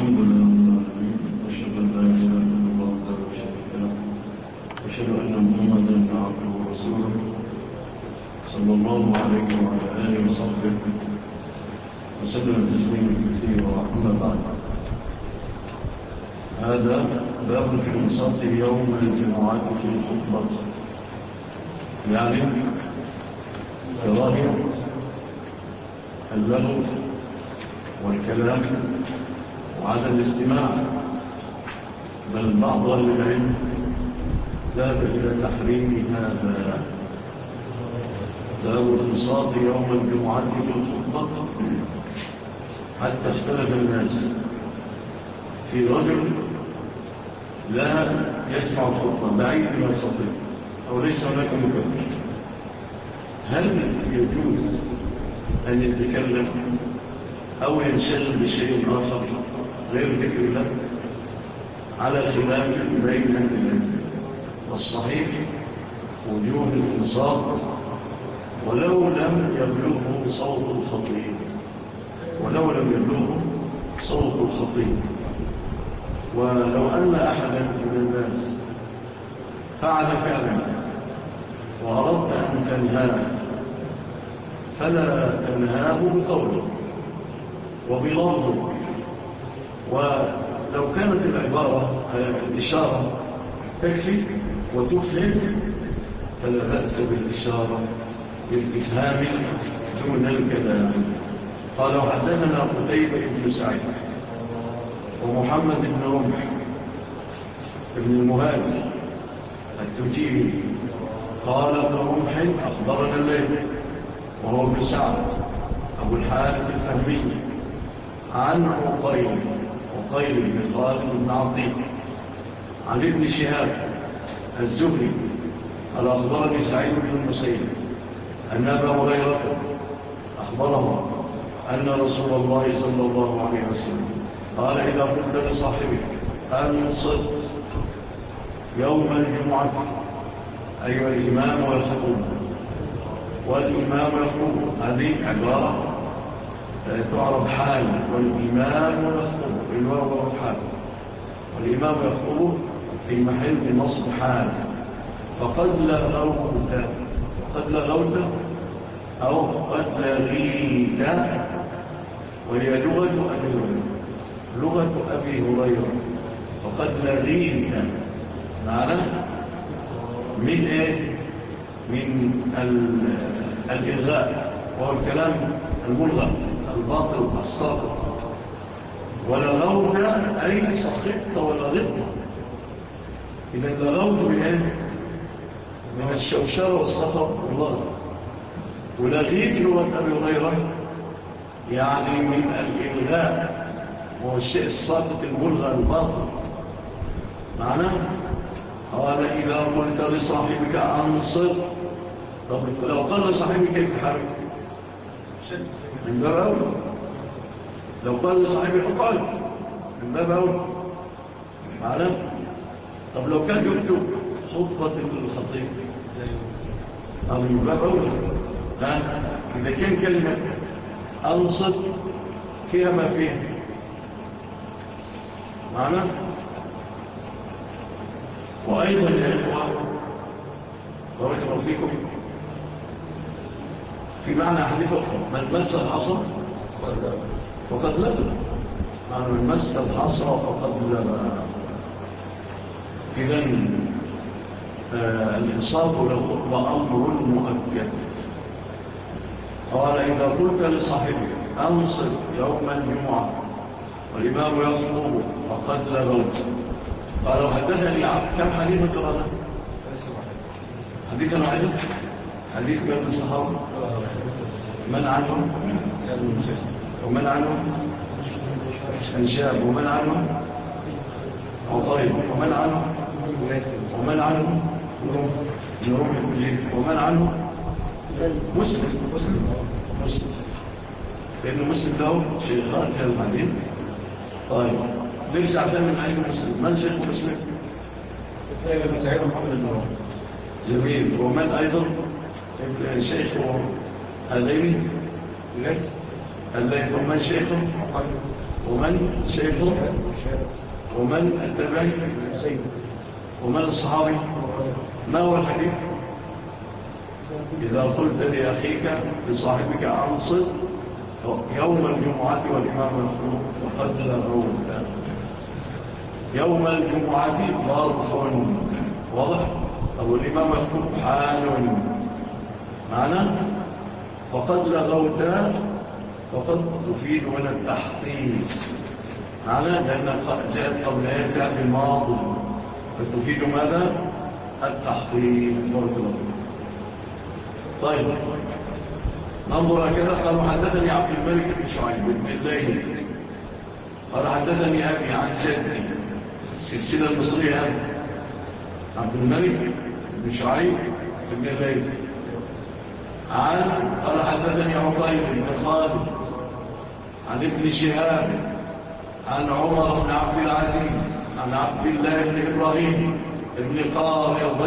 الحمد لله رب العالمين، وأشهد أن لا إله إلا الله وحده لا شريك له، وأشهد أن محمدا عبده ورسوله صلى الله عليه وعلى آله وصحبه وسلم تسليما كثيرا. أما بعد، هذا باب في الانصات يوم الجمعة في الخطبة، يعني كراهية اللغو والكلام وعدم الاستماع، بل بعض أهل العلم ذهب إلى تحريم هذا. باب الانصات يوم الجمعة في الخطبة، حتى اختلف الناس في رجل لا يسمع الخطبة بعيد من الخطيب أو ليس هناك مكبر، هل يجوز أن يتكلم أو ينشغل بشيء آخر غير ذكر الله؟ على خلاف بين العلم، والصحيح وجوب الانصات ولو لم يبلغه صوت الخطيب، صوت الخطيب. ولو أن أحدا من الناس فعل فعلا وأردت أن تنهاه، فلا تنهاه بقوله وبلفظك، ولو كانت العبارة الإشارة تكفي وتفهم فلا بأس بالإشارة بالإفهام دون الكلام. قال وحدثنا قتيبة بن سعيد ومحمد بن رمح بن المهاجر التجيبي قال ابن رمح أخبرنا الليل وهو ابن سعد أبو الحارث الفهمي عن عقيل بن خالد بن عظيم عن ابن شهاب الزهري قال أخبرني سعيد بن المسيب أن أبا هريرة أخبره أن رسول الله صلى الله عليه وسلم قال إذا قلت لصاحبك أنصت يوم الجمعة، أيها الإمام ويخطب، والإمام يخطب، هذه عبارة تعرف حال، والإمام يخطب الواو حال، والإمام يخطب في محل نصب حال. فقد لغوت أو قد لغيت، وهي لغة أبي هريرة. فقد لغيت معنى من إيه؟ من الإلغاء، وهو الكلام الملغى الباطل الساقط. ولغوت أي سقطت ولغطت. إذا لغوت من الشوشرة والسقط واللغط، ولغيت لغة أبي هريرة يعني من الإلغاء، وهو الشيء الساقط الملغى الباطل. معنى قال إذا قلت لصاحبك أنصت، طب لو قال لصاحبك كيف حرك من باب أول، لو قال لصاحبك قال من باب أول معنى. طب لو كان يكتب خطبة الخطيب من باب أول، إذا كان كلمة أنصت فيها ما فيها معنى. وأيضا يا إخوة بارك الله فيكم، في معنى حديث أخرى من مس الحصى فقد لغى، معنى من مس الحصى فقد لغى. إذن الإنصاف للخطبة أمر مؤكد. قال إذا قلت لصاحبك أنصت يوم الجمعة والإمام يخطب فقد لغوت. قال وحدثني كم حديث قرانا؟ حديثا واحدا، حديث كم الصحابة؟ من عنهم؟ ومن عنهم؟ الشاب، ومن عنهم؟ عطيب، ومن عنهم؟ ومن عنهم؟ نروح الجيد، ومن عنهم؟ مسلم، لأنه مسلم له شيخان في الحديث. طيب نرجع ثاني من عين مسلم. من شيخ مسلم؟ سعيد محمد النور. جميل. ومن أيضا شيخ هذين الليث؟ ومن شيخه؟ ومن شيخه ومن التابعي ومن الصحابي. ما هو الحديث؟ إذا قلت لأخيك لصاحبك أنصت يوم الجمعة والإمام مفروض فقد لغوت. يوم الجمعة ظرف واضح. أو الإمام مفروض حال معنى فقد لغوت فقد تفيد من التحقيق معنى لأن جاءت قبلها جاء بالماضي فتفيد ماذا؟ التحقيق. طيب ننظر هكذا. قال حدثني عبد الملك بن شعيب بن الليل قال حدثني أبي عن جدي السلسلة المصرية عبد الملك بن شعيب بن الليل قال حدثني عطيب بن خالد عن ابن شهاب عن عمر بن عبد العزيز عن عبد الله بن إبراهيم بن قارض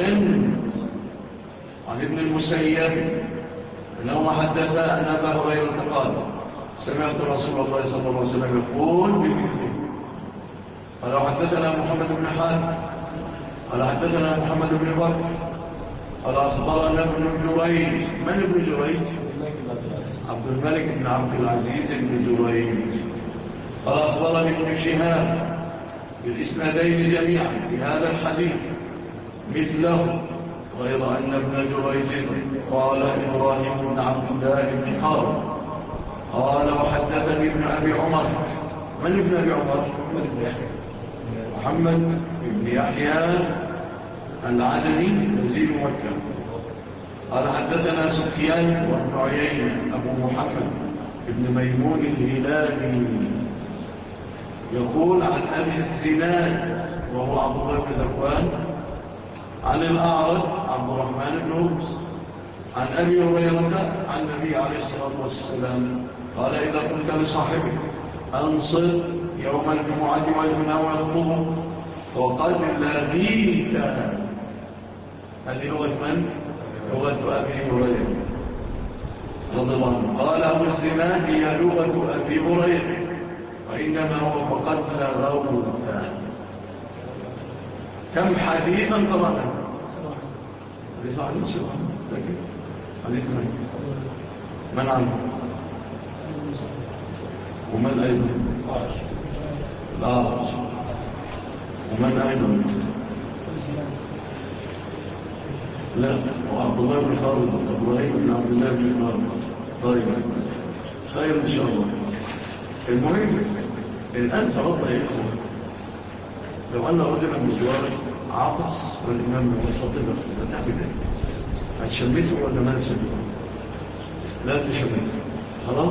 عن ابن المسيب أنه حدث أن أبا هريرة قال سمعت رسول الله صلى الله عليه وسلم يقول بمثله. قال حدثنا محمد بن حاتم قال حدثنا محمد بن بكر قال أخبرنا ابن جريج. من ابن جريج؟ عبد الملك بن عبد العزيز بن جريج. قال أخبرني ابن شهاب بالإسنادين جميعا في هذا الحديث مثله غير أن ابن جريج قال إبراهيم بن عبد الله بن حارث قال وحدثني ابن أبي عمر. من ابن أبي عمر؟ محمد بن يحيى العدني نزيل مكة. قال حدثنا سفيان وابن عيينة أبو محمد بن ميمون الهلالي يقول عن أبي الزناد وهو عبد الله بن ذكوان عن الأعرج عبد الرحمن بن هرمز عن أبي هريرة عن النبي عليه الصلاة والسلام قال إذا قلت لصاحبك أنصت يوم الجمعة والإمام يخطب وقد لغيت. هذه لغة من؟ لغة أبي هريرة رضي الله عنه. قال أبو الزناد هي لغة أبي هريرة وإنما هو فقد لغوت. كم حديثا طبعا حديث عن السلام لكن حديث من عنه ومن أيضا الأعرج ومن أيضا لا وعبد الله بن خالد إبراهيم بن عبد الله بن خالد. طيب خير إن شاء الله. المهم الآن فرضنا يا إخوة لو أن رجلا مجواري عطس والإمام مخطبه فتعمل ايه؟ هتشمته ولا ما تشمته؟ لا تشمته خلاص.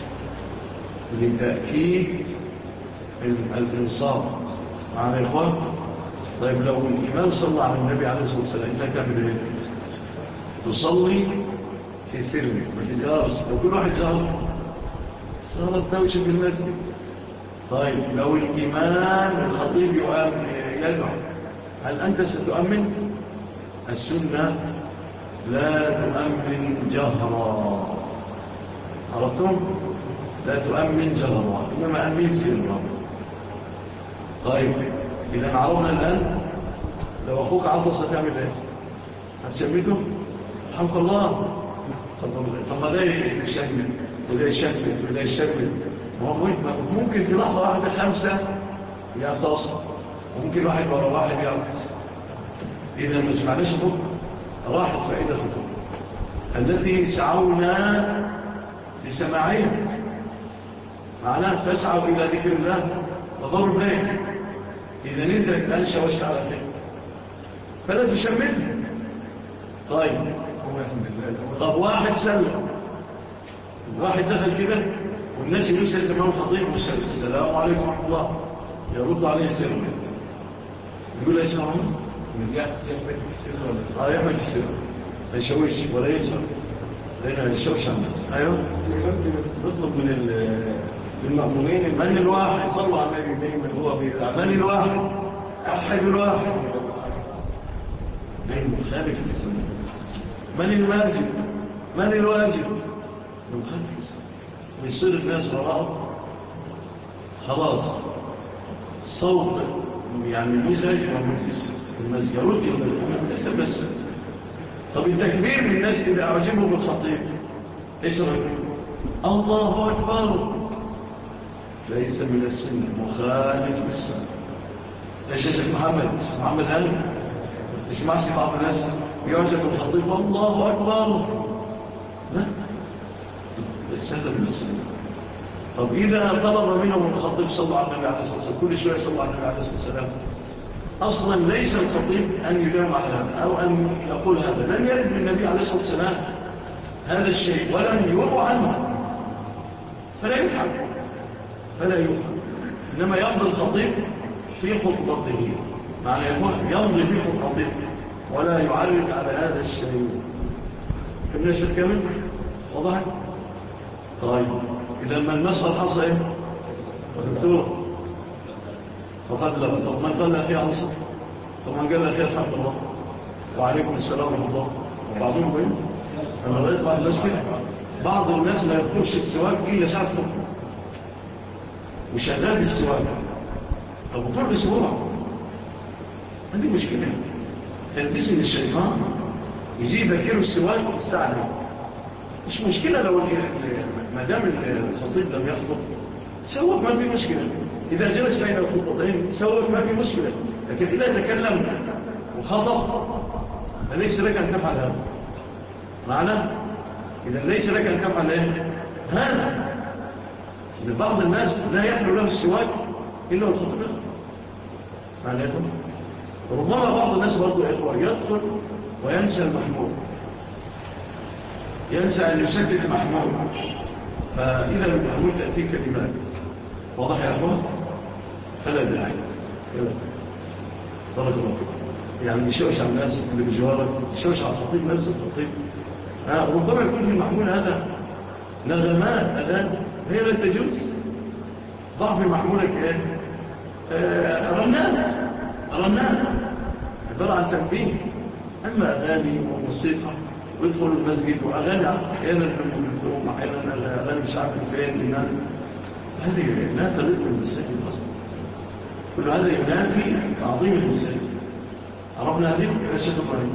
لتأكيد الإنصاف مع الإخوان. طيب لو الإمام صلى على النبي عليه الصلاة والسلام إنها تعمل ايه؟ تصلي في سر ما تجارش. لو كل واحد جار صارت دوشة في المسجد. طيب لو الإمام الخطيب يدعو هل أنت ستؤمن؟ السنة لا تؤمن جهرا. عرفتم؟ لا تؤمن جهرا إنما أمين سرا. طيب إذا عرفنا الآن لو أخوك عطس هتعمل إيه؟ هتشمته؟ الحمد الله. طب ما ده يشمل وده يشمل وده يشمل. ممكن في لحظة واحدة 5 يعطس وممكن واحد ورا واحد يعطس. إذا ما سمعناش خطبة راحت فائدة الخطبة التي سعونا لسماعها. معناه تسعوا إلى ذكر الله وضرب ليه. إذا انت الآن شوشت على خير فلا تشمله. طيب طب واحد سلم واحد دخل كده والناس يقول سيسمعون خطيب والسلام السلام عليكم ورحمة الله يرد عليه السلام يقول لا يسمعون يحمل في السر ما يشوش ولا يجهر لأنه يشوش عن الناس. أيوه نطلب من المأمومين من الواحد صلوا على النبي دايما هو من الواحد أحد الواحد دايما خالف السنة. من الواجب من الواجب من خالف السنة ويصير الناس وراءه خلاص صوت يعني المزاج موجود في المسجد يرد المسجد بس. طب التكبير من الناس إذا أعجبوا بالخطيب ليس رجل الله أكبر ليس من السنة مخالف للسنة. ليش يا شيخ محمد هل تسمعش بعض الناس يعجب بالخطيب الله أكبر؟ لا ليس هذا من السنة. طب إذا طلب منهم الخطيب صلى الله عليه وسلم كل شوية صلى الله عليه وسلم أصلا ليس الخطيب أن يداوم على هذا أو أن يقول هذا. لم يرد من النبي عليه الصلاة والسلام هذا الشيء ولم يروى عنه فلا يفعل إنما يمضي الخطيب في خطبته معنى يمضي في خطبته ولا يعرض على هذا الشيء. كم نشهد كامل وضحك. طيب إذا ما المسألة حصل إيه دكتور فقد له. طب من قال أخي عصر طب من قال أخي الحمد الله وعليكم السلام ورحمة الله وبعضهم بين أنا رأيت بعض الناس كده بعض الناس ما يذكرش السواك إلا ساعة خطبة وشغال بالسواك. طب طول أسبوع هذه مشكلة تلبس من الشيطان يجي يذكره السواك يستعمل مش مشكلة لو ما دام الخطيب لم يخطب سوق ما في مشكلة. إذا جلس بين الخطبتين سوق ما في مشكلة. لكن إذا تكلم وخطب فليس لك أن تفعل هذا معنى إذا ليس لك أن تفعل إيه هذا. بعض الناس لا يحلو له السواك إلا والخطب يخطب معنى يقول ربما بعض الناس برضو إخوة يدخل وينسى المحمول ينسى أن يسكت محمول فإذا المحمول تأتي كلمات واضح يا أخوة فلا داعي بارك الله يعني يشوش على الناس اللي بجوارك يشوش على الخطيب نفس الخطيب ربما يكون في المحمول هذا نغمات أذان هي لا تجوز. ضع في محمولك إيه رنات عبارة عن تنبيه. أما أغاني وموسيقى ويدخل المسجد وأغاني أحيانا بالثوم أحيانا أغاني مش عارف الفين لمن هذه لا تليق بالمسجد أصلا. كل هذا ينافي تعظيم المسجد. عرفنا هذه يا شيخ إبراهيم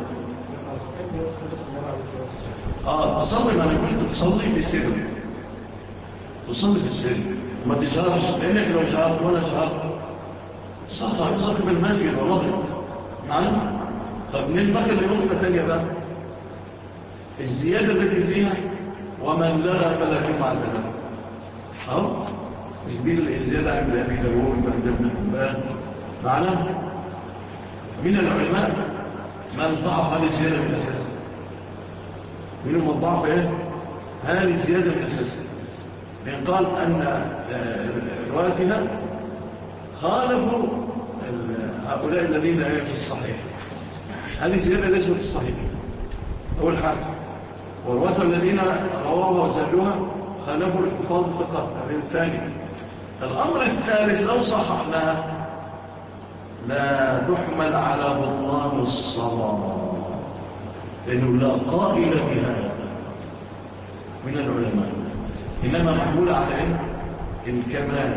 تصلي ما نقول تصلي في السر تصلي في السر ما تجهرش لأنك لو جهرت ولا جهرت صاحب المسجد والله معلوم. طب ننتقل لنقطة تانية بقى الزيادة التي فيها ومن لغى فلا جمعة له تجبيل الزيادة عند أبي داود وعند ابن حبان معنا من العلماء من ضعف هذه الزيادة من الأساس منهم من ضعف هذه الزيادة من الأساس لأن قال أن رواتها خالفوا هؤلاء الذين في الصحيح. هذه الزيادة ليست في الصحيح أول حاجة. والرواه الذين رواه وزادوها خالفوا الحفاظ فقط. هذا الثاني. الأمر الثالث لو صححناها لا تحمل على بطلان الصلاة لأنه لا قائل بهذا من العلماء إنما محمول على الكمال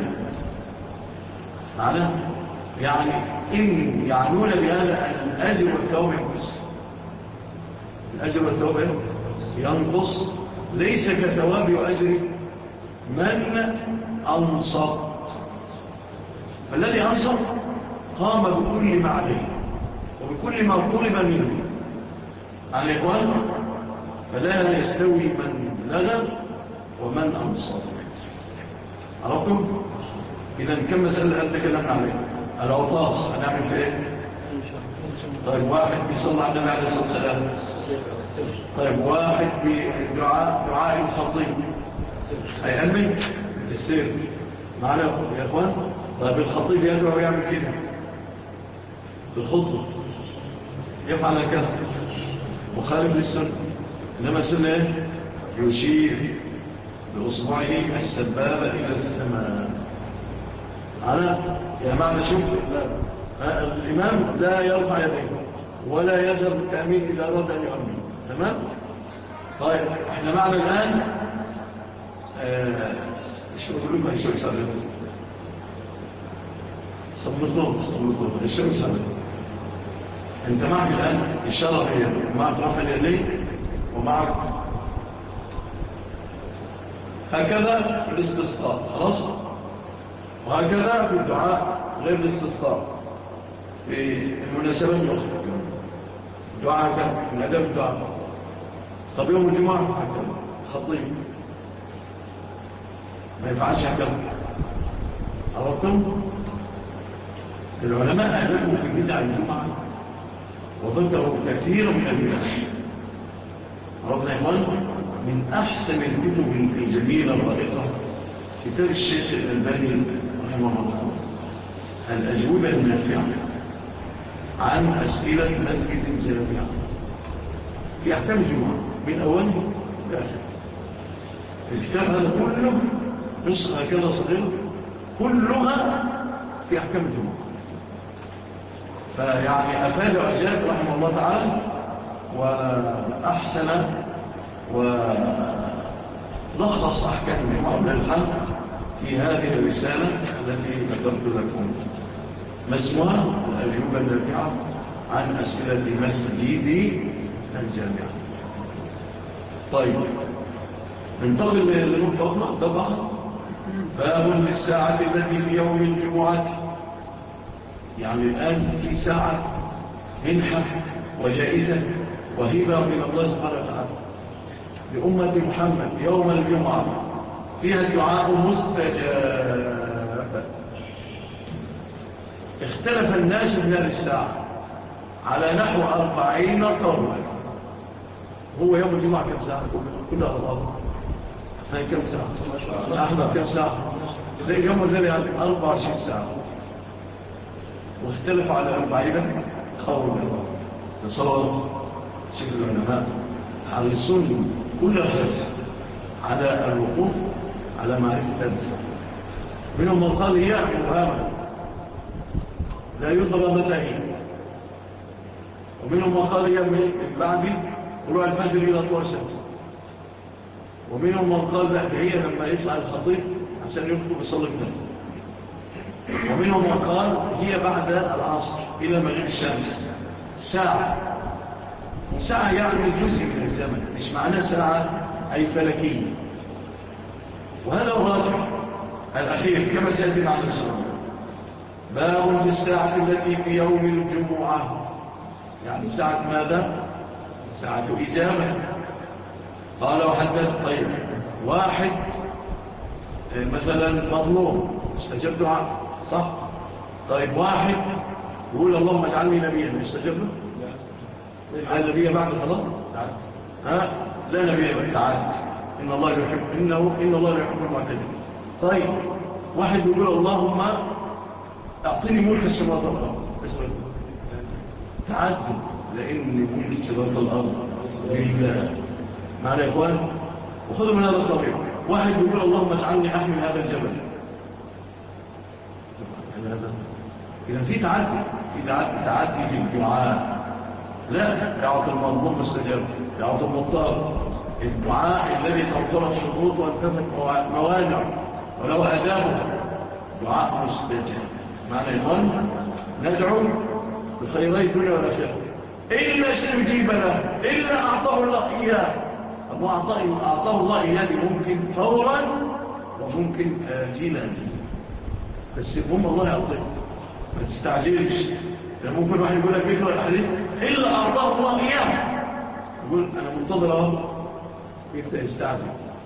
على يعني إن يعنون بهذا الأجر والثواب ينقص. الأجر والثواب ينقص ليس كثواب وأجر من أنصر. فالذي أنصر قام بكل ما عليه وبكل ما طلب منه على إخوان فلا يستوي من لغى ومن أنصر. عرفتم؟ إذا كم مسألة أتكلم عليه العطاس هنعمل في إيه؟ طيب واحد بيصلى على النبي عليه الصلاة والسلام. طيب واحد بدعاء الخطيب هيأمن السير معنا يا أخوان. طيب الخطيب يدعو ويعمل كده بالخطبة يفعل كذا مخالف للسنة. إنما السنة يشير بأصبعه السبابة إلى السماء على يعني معنى شوف الإمام لا يرفع يديه ولا يجر التأمين إذا أراد أن يؤمن. تمام؟ طيب احنا معنا الآن شو أقول لكم هيسوي سألين صبرتون الشمس هذا انت معك الآن الشرف معك رفع اليدين ومعك هكذا في الاستسقاء خلاص، وهكذا في الدعاء غير الاستسقاء في المناسبات الأخرى دعاء هكذا من أدب الدعاء. طب يوم الجمعة هكذا خطيب ما يفعلش هكذا. عرفتم؟ العلماء أهلكوا في بدع الجمعة وذكروا كثيرا من البدع. عرفنا يا إخوان من أحسن الكتب الجميلة الرائقة كتاب الشيخ الألباني رحمه الله الأجوبة النافعة عن أسئلة مسجد الجامعة في أحكام الجمعة من أوله لآخره. الكتاب هذا كله نسخة كده صغيرة كلها في أحكام الجمعة. فيعني أفاد وأجاب رحمه الله تعالى وأحسن ولخص أحكام الجمعة للحل في هذه الرسالة التي ذكرت لكم ما اسمها الأجوبة النافعة عن أسئلة مسجد الجامعة. طيب ننتقل لنقطة أخرى طبعا باب للساعة التي في يوم الجمعة. يعني الآن في ساعة منحة وجائزة وهبة من الله سبحانه وتعالى لأمة محمد يوم الجمعة فيها الدعاء مستجاب. اختلف الناس من هذه الساعة على نحو 40 قولا. هو يوم الجمعة كم ساعة؟ كلها 4 هاي كم ساعة؟ أحمد كم ساعة؟ يوم الذي 24 ساعة واختلفوا على 40 قولا. نصر شكل العلماء على السنة كل الحدث على الوقوف على معرفة الحدث. منهم من قال هي مهامة لا يضرب متاهين، ومنهم من قال هي من بعد طلوع الفجر إلى طلوع الشمس، ومنهم من قال لا هي لما يطلع الخطيب عشان يخطب يصلي الناس، ومنهم من قال هي بعد العصر إلى مغيب الشمس ساعة. ساعة يعني جزء من الزمن مش معناه ساعة أي فلكية. وهذا الراجح الأخير كما سيأتي معنا إن شاء الله. باب بالساعة التي في يوم الجمعة يعني ساعة ماذا؟ ساعة إجابة. قال وحدث طيب واحد مثلا مظلوم استجب دعاء صح؟ طيب واحد يقول اللهم اجعلني نبيا استجب له؟ هل نبي بعد خلاص؟ ها؟ لا نبي بعد تعال إن الله يحب إن الله يحب المعتدين. طيب واحد يقول اللهم أعطيني ملك السماوات والأرض تعدد لأن ملك السماوات والأرض لله معنا يا إخوان. وخذوا من هذا الطريق واحد يقول اللهم اجعلني أحمل هذا الجبل. إذا في تعدي في الدعاء. لا يعطي المظلوم مستجاب يعطي المضطر. الدعاء الذي توفرت شروط وانتفت موانع ولو أداه دعاء مستجاب. معنى إخوان ندعو بخيري الدنيا والآخرة إلا سيجيب له إلا أعطاه الله إياه. أما أعطاه الله إياه ممكن فورا وممكن آجلا بس هم الله يعطيه ما تستعجلش. ممكن واحد يقول لك اقرأ الحديث إلا أعطاه الله إياه يقول أنا منتظر أهو يبدأ يستعجل.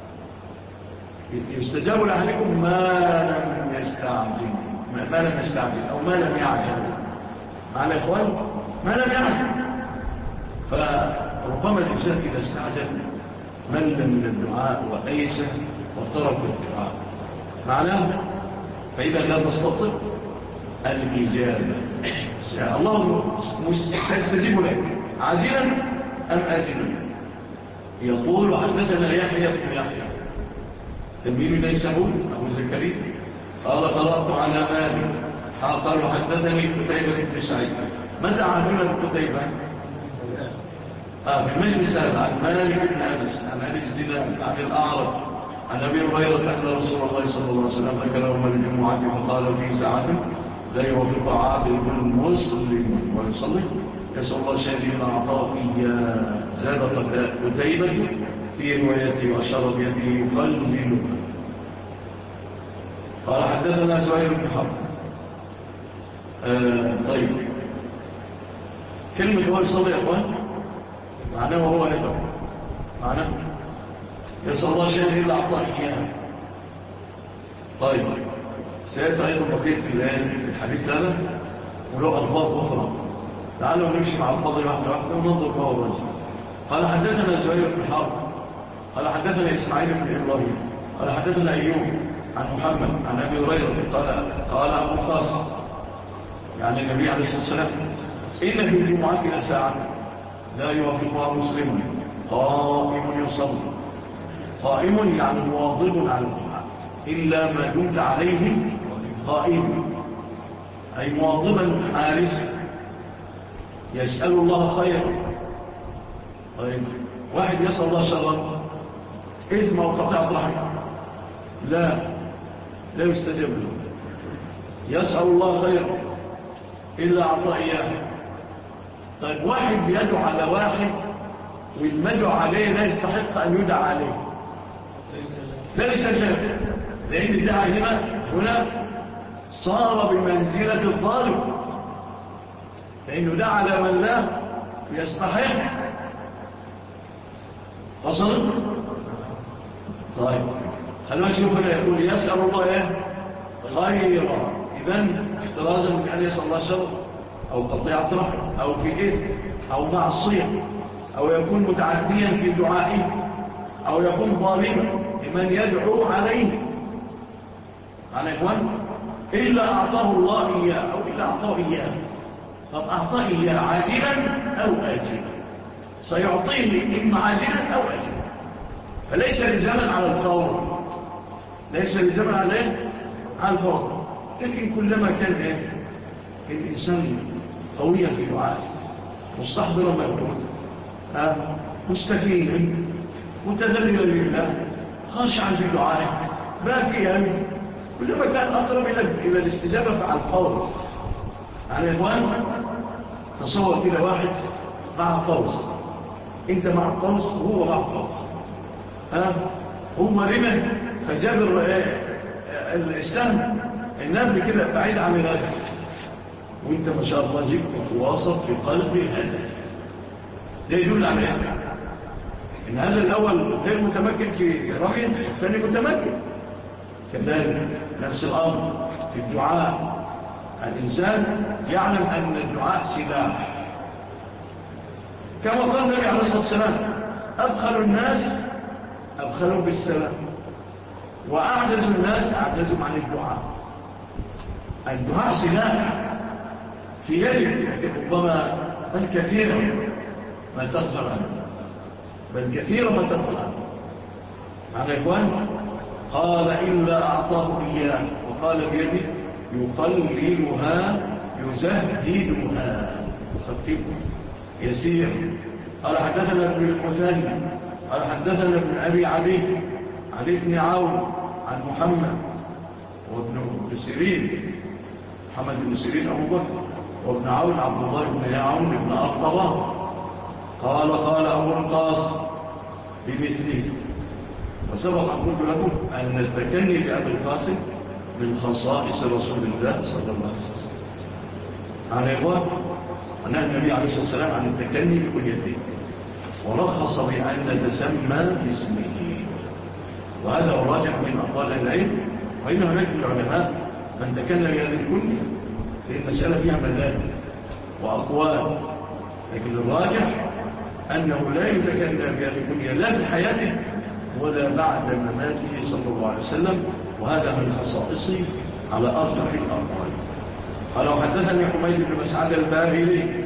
يستجاب لأهلكم ما لم يستعجل أو ما لم يعجل. معنا يا إخوان ما لم يعجل. فربما الإنسان إذا استعجل مل من الدعاء وأيسه واضطرب بالدعاء معناه. فإذا لا تستطيع الإجابة الله سيستجيب لك عاجلا أم آجلا. يقول حدثنا يحيى بن يحيى تلميذ ليس هو أبو زكريا قال قرأت على مالك قال حدثني قتيبة بن سعيد. متى عاملنا قتيبة؟ في المجلس عن مالك بن أنس عن أنس دينار عن الأعرج عن أبي هريرة أن رسول الله صلى الله عليه وسلم ذكر يوم الجمعة فقال في ساعة لا يوافق عادل مسلم ويصلي يسأل الله شهدين أعطاه إياه زاد قتيبة في روايته وأشار بيده يقلل. قال حدثنا زهير بن حرب. طيب كلمة هو يصلي يا أخوان معناه وهو يدعو معناه يسأل الله شهدين أعطاه إياه. طيب سيأتي أيضا بقية الحديث هذا ولو ألفاظ أخرى. تعالوا نمشي مع الفاظ واحدة واحدة وننظر فهو الرجل. قال حدثنا زهير بن حرب قال حدثنا إسماعيل بن إبراهيم قال حدثنا أيوب عن محمد عن أبي هريرة قال أبو القاسم يعني النبي عليه الصلاة والسلام إن في الجمعة لساعة لا يوافقها مسلم قائم يصلي. قائم يعني مواظب على الجمعة إلا ما دمت عليه قائم أي مواظبا حارسا يسأل الله خيرا. طيب واحد يسأل الله شرا إثم أو قطعة رحم لا يستجب له. يسأل الله خيرا إلا أعطى إياه. طيب واحد بيدعو على واحد والمدعو عليه لا يستحق أن يدعى عليه لا يستجب لأن الدعاء هنا صار بمنزلة الظالم لأنه دعا على من لا يستحق. وصل؟ طيب خلونا نشوف هنا يقول يسأل الله خيرا إذن احترازا من أن يسأل الله شر أو قطيعة رحم أو في إثم أو معصية أو يكون متعديا في دعائه أو يكون ظالما لمن يدعو عليه على إخوان إلا أعطاه الله إياه أو إلا أعطاه إياه. طب أعطاه إياه عاجلا أو آجلا سيعطيه إما عاجلا أو آجلا فليس لزمن على الفور ليس لزمن على الفور. لكن كلما كان الإنسان قويا في دعائه مستحضرا مجهودا مستكينا متذللا لله خاشعا في دعائه باكيا كلما كان أقرب إلى الاستجابة على الفور. يعني إخوان تصور كده واحد مع قوس انت مع القوس وهو مع القوس هم لمن فجابر السهم النبل كده بعيد عن الهدف وانت ما شاء الله جبت وواصل في قلب الهدف. ده يدل على ان هذا الاول غير متمكن في رمي الثاني متمكن. كذلك نفس الامر في الدعاء الانسان يعلم ان الدعاء سلاح كما قال النبي عليه الصلاة والسلام أبخل الناس أبخلوا بالسلام وأعجز الناس أعجزهم عن الدعاء. الدعاء سلاح في يدك ربما الكثير ما تغفر عنه بل كثير ما تغفر عنه. معنى إخوان قال إلا أعطاه إياه وقال بيده يقللها يزهدها خفيفه يسير. قال حدثنا ابن المثاني قال حدثنا ابن أبي علي بن عون عن محمد وابن سيرين محمد بن سيرين أبو بكر وابن عون عبد الله بن عون بن أرطبة قال أبو القاسم بمثله. وسبق أن قلت لكم أن التكني بأبي القاسم من خصائص رسول الله صلى الله عليه وسلم. على إخوان ونهى النبي عليه الصلاة والسلام عن التكني بكليته ورخص بأن نتسمى باسمه وهذا هو الراجح من أقوال العلم. وإن هناك من العلماء من تكنى بهذه الكلية لأن المسألة فيها مذاهب وأقوال لكن الراجح أنه لا يتكنى بهذه الكلية لا في حياته ولا بعد مماته صلى الله عليه وسلم وهذا من خصائصه على أرجح الأقوال. قال وحدثني حميد بن مسعد الباهلي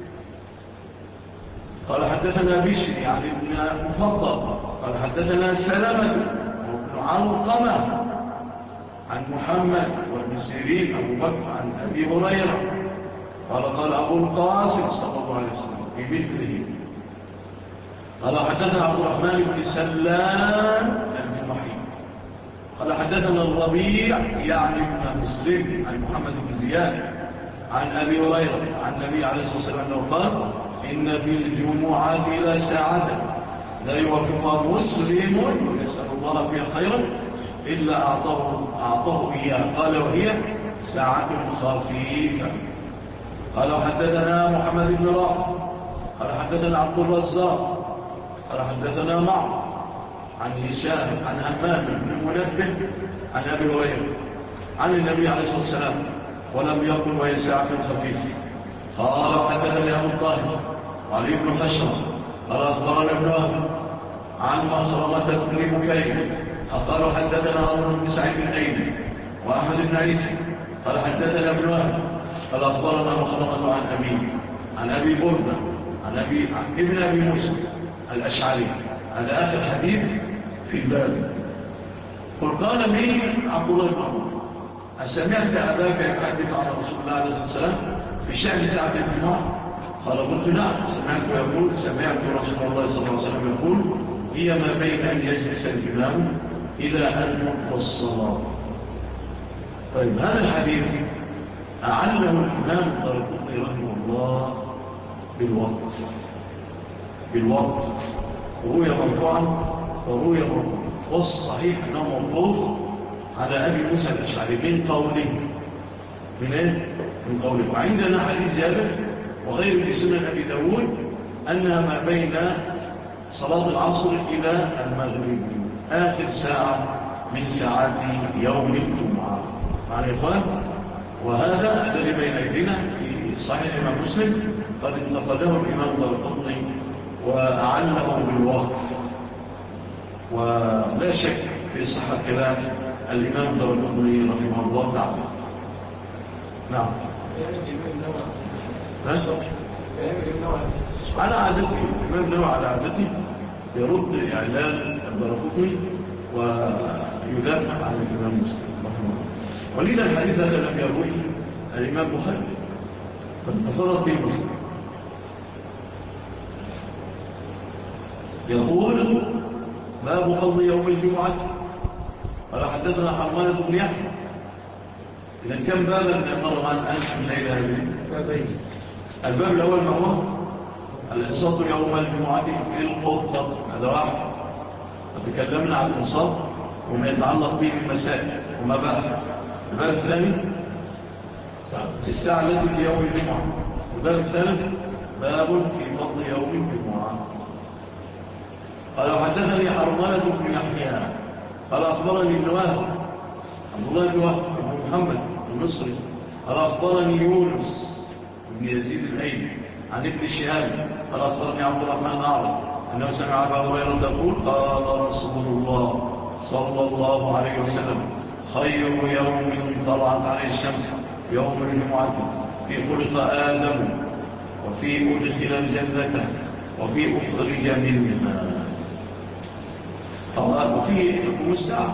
قال حدثنا بشر يعني ابن مفضل قال حدثنا سلمة وابن علقمة عن محمد وابن سيرين أبو بكر عن أبي هريرة قال أبو القاسم صلى الله عليه وسلم بمثله. قال حدثنا عبد الرحمن بن سلام الجمحي قال حدثنا الربيع يعني ابن مسلم عن محمد بن زياد عن أبي هريرة عن النبي عليه الصلاة والسلام أنه قال إن في الجمعة لساعة لا يوافقها مسلم يسأل الله فيها خيرا إلا أعطاه إياه. قال وهي ساعة خفيفة. قال حدثنا محمد بن رافع قال حدثنا عبد الرزاق قال حدثنا معه عن هشام عن همام بن منبه عن أبي هريرة عن النبي عليه الصلاة والسلام ولم يقل وهي ساعة خفيفة. قال حدثني أبو الطاهر وعلي بن خشرة قال أخبرنا ابن وهب عن مخرمة بن بكير قال حدثنا عمرو بن سعيد الأيلي وأحمد بن عيسى قال حدثنا ابن وهب قال أخبرنا مخرمة عن أبي بردة عن ابن أبي موسى الأشعري. هذا آخر حديث في الباب. قل قال لي عبد الله بن عمر أسمعت أباك يحدث عن رسول الله عليه الصلاة والسلام في شأن ساعة الجمعة؟ قال قلت نعم سمعت رسول الله صلى الله عليه وسلم يقول هي ما بين أن يجلس الإمام إلى أن يقضى الصلاة. طيب هذا الحديث أعله الإمام الدارقطني رحمه الله بالوقت وروي مرفوعا وروي مرفوعا، والصحيح أنه موقوف على أبي موسى الأشعري من قوله. وعندنا حديث جابر وغير في سنن أبي داود أنها ما بين صلاة العصر إلى المغرب آخر ساعة من ساعات يوم الجمعة. معنى إخوان، وهذا الذي بين أيدينا في صحيح الإمام مسلم قد انتقده الإمام الدارقطني وأعلمه بالوقف، ولا شك في صحة كلام الإمام الدارقطني رحمه الله تعالى. نعم. على عادتي الإمام نوع على عادتي يرد إعلان الدارقطني ويدافع عن الإمام مسلم رحمه الله. ولذا الحديث هذا لم يرويه الإمام بخاري فانتفرد به مسلم. يقول باب قضي يوم الجمعة. قال حدثنا حرمانة بن يحيى. إذا كم بابا مر عن أنس من ليلة هذه؟ الباب الأول ما هو الإنصات يوم الجمعة في الخطبة، هذا واحد. تكلمنا عن الإنصات وما يتعلق به بالمسائل وما بقى. الباب الثاني الساعة التي في يوم الجمعة. الباب الثالث باب في فضل يوم الجمعة. قال حدثني حرمانة بن يحيى قال أخبرني ابن وهب عبد الله بن وهب بن محمد المصري قال أخبرني يونس بن يزيد الأيلي عن ابن شهاب قال أخبرني عبد الرحمن أعرض أنه سمع أبا هريرة تقول قال رسول الله صلى الله عليه وسلم خير يوم طلعت عليه الشمس يوم الجمعة في خلق آدم وفي أدخل الجنة وفي أخرج منها. وفي تقوم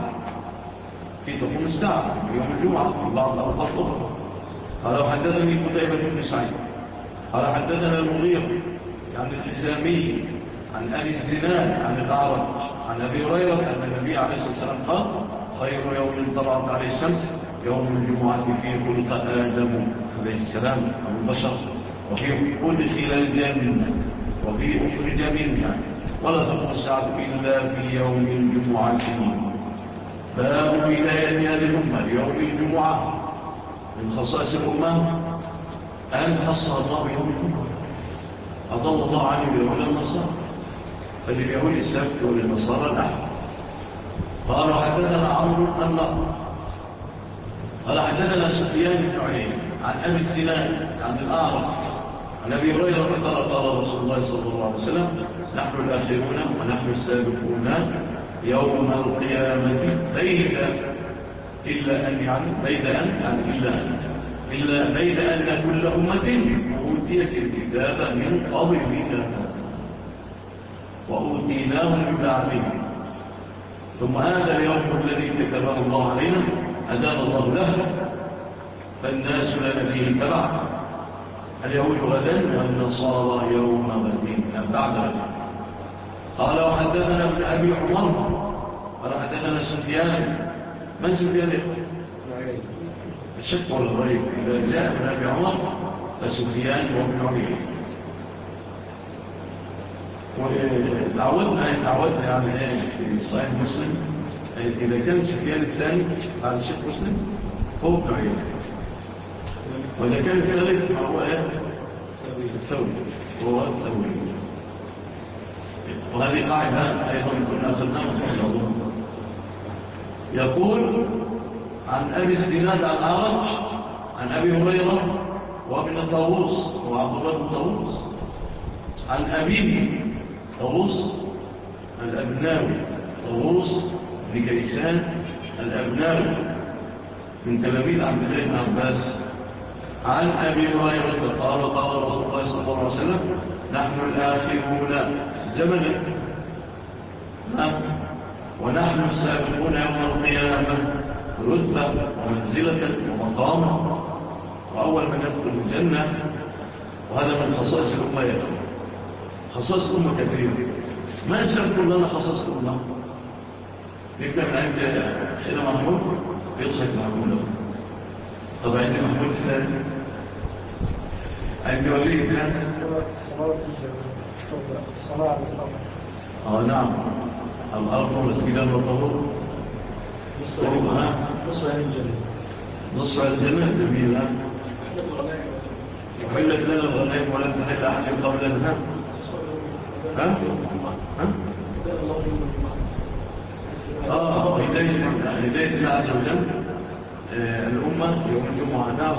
الساعة يوم الجمعة في بعض الأوقات الأخرى. قال حدثني قتيبة بن سعيد قال حدثنا المغيرة عن الحزامي عن أبي الزناد عن الأعرج عن أبي هريرة أن النبي عليه الصلاة والسلام قال خير يوم طلعت عليه الشمس يوم الجمعة في خلق آدم عليه السلام أو البشر وفي أدخل الجنة وفي أخرج منها ولا تقوم الساعة إلا في يوم الجمعة. باب ولاية هذه الأمة يوم الجمعة من خصائص الأمة أن خصها الله يوم الجمعة. أضل الله عنه اليهود النصارى فلليهود السبت وللنصارى الأحد. قال حدثنا عمرو النقر قال حدثنا سفيان بن عيينة عن أبي الزناد عن الأعرج عن أبي هريرة قال رسول الله صلى الله عليه وسلم نحن الآخرون ونحن السابقون يوم القيامة بيد أن كل أمة أوتيت الكتاب من قبلنا وأوتيناه من بعدهم ثم هذا اليوم الذي كتبه الله علينا أدان الله له فالناس لنا فيه تبع اليهود غدا والنصارى يوم غد بعد غد. قال وحدثنا ابن أبي عمر قال حدثنا سفيان من سفيان الشك ولا الريب؟ إذا جاء من أبي عمر فسفيان وابن عيينة. وتعودنا يعني في صحيح مسلم إذا كان سفيان الثاني على الشيخ مسلم هو ابن عيينة، وإذا كان الثالث هو الثوري هو الثوري. وهذه قاعدة أيضا كنا أخذناها في العظم. يقول عن أبي الزناد عن الأعرج عن أبي هريرة وابن طاووس وعبد الله بن طاووس عن أبيه طاووس الأبناوي، طاووس بن كيسان الأبناوي من تلاميذ عبد الله بن عباس عن أبي هريرة قال قال رسول الله صلى الله عليه وسلم نحن الآخرون زمنا ونحن السابقون يوم القيامة رتبة ومنزلة ومقاما، وأول من يدخل الجنة. وهذا من خصائص الأمة يدخل. خصائص الأمة كثيرة، ما سنذكر لنا خصائص الأمة. يبدأ من عند سيدنا محمود يضحك محمود، طب عند محمود الثاني عند ولي الناس نعم الأرض مسجدا والطهور نصف الجنة جميلة. وحلت لنا الغنائم ولم تحل أحد قبلنا. هداية الله عز وجل الأمة يوم الجمعة. نعم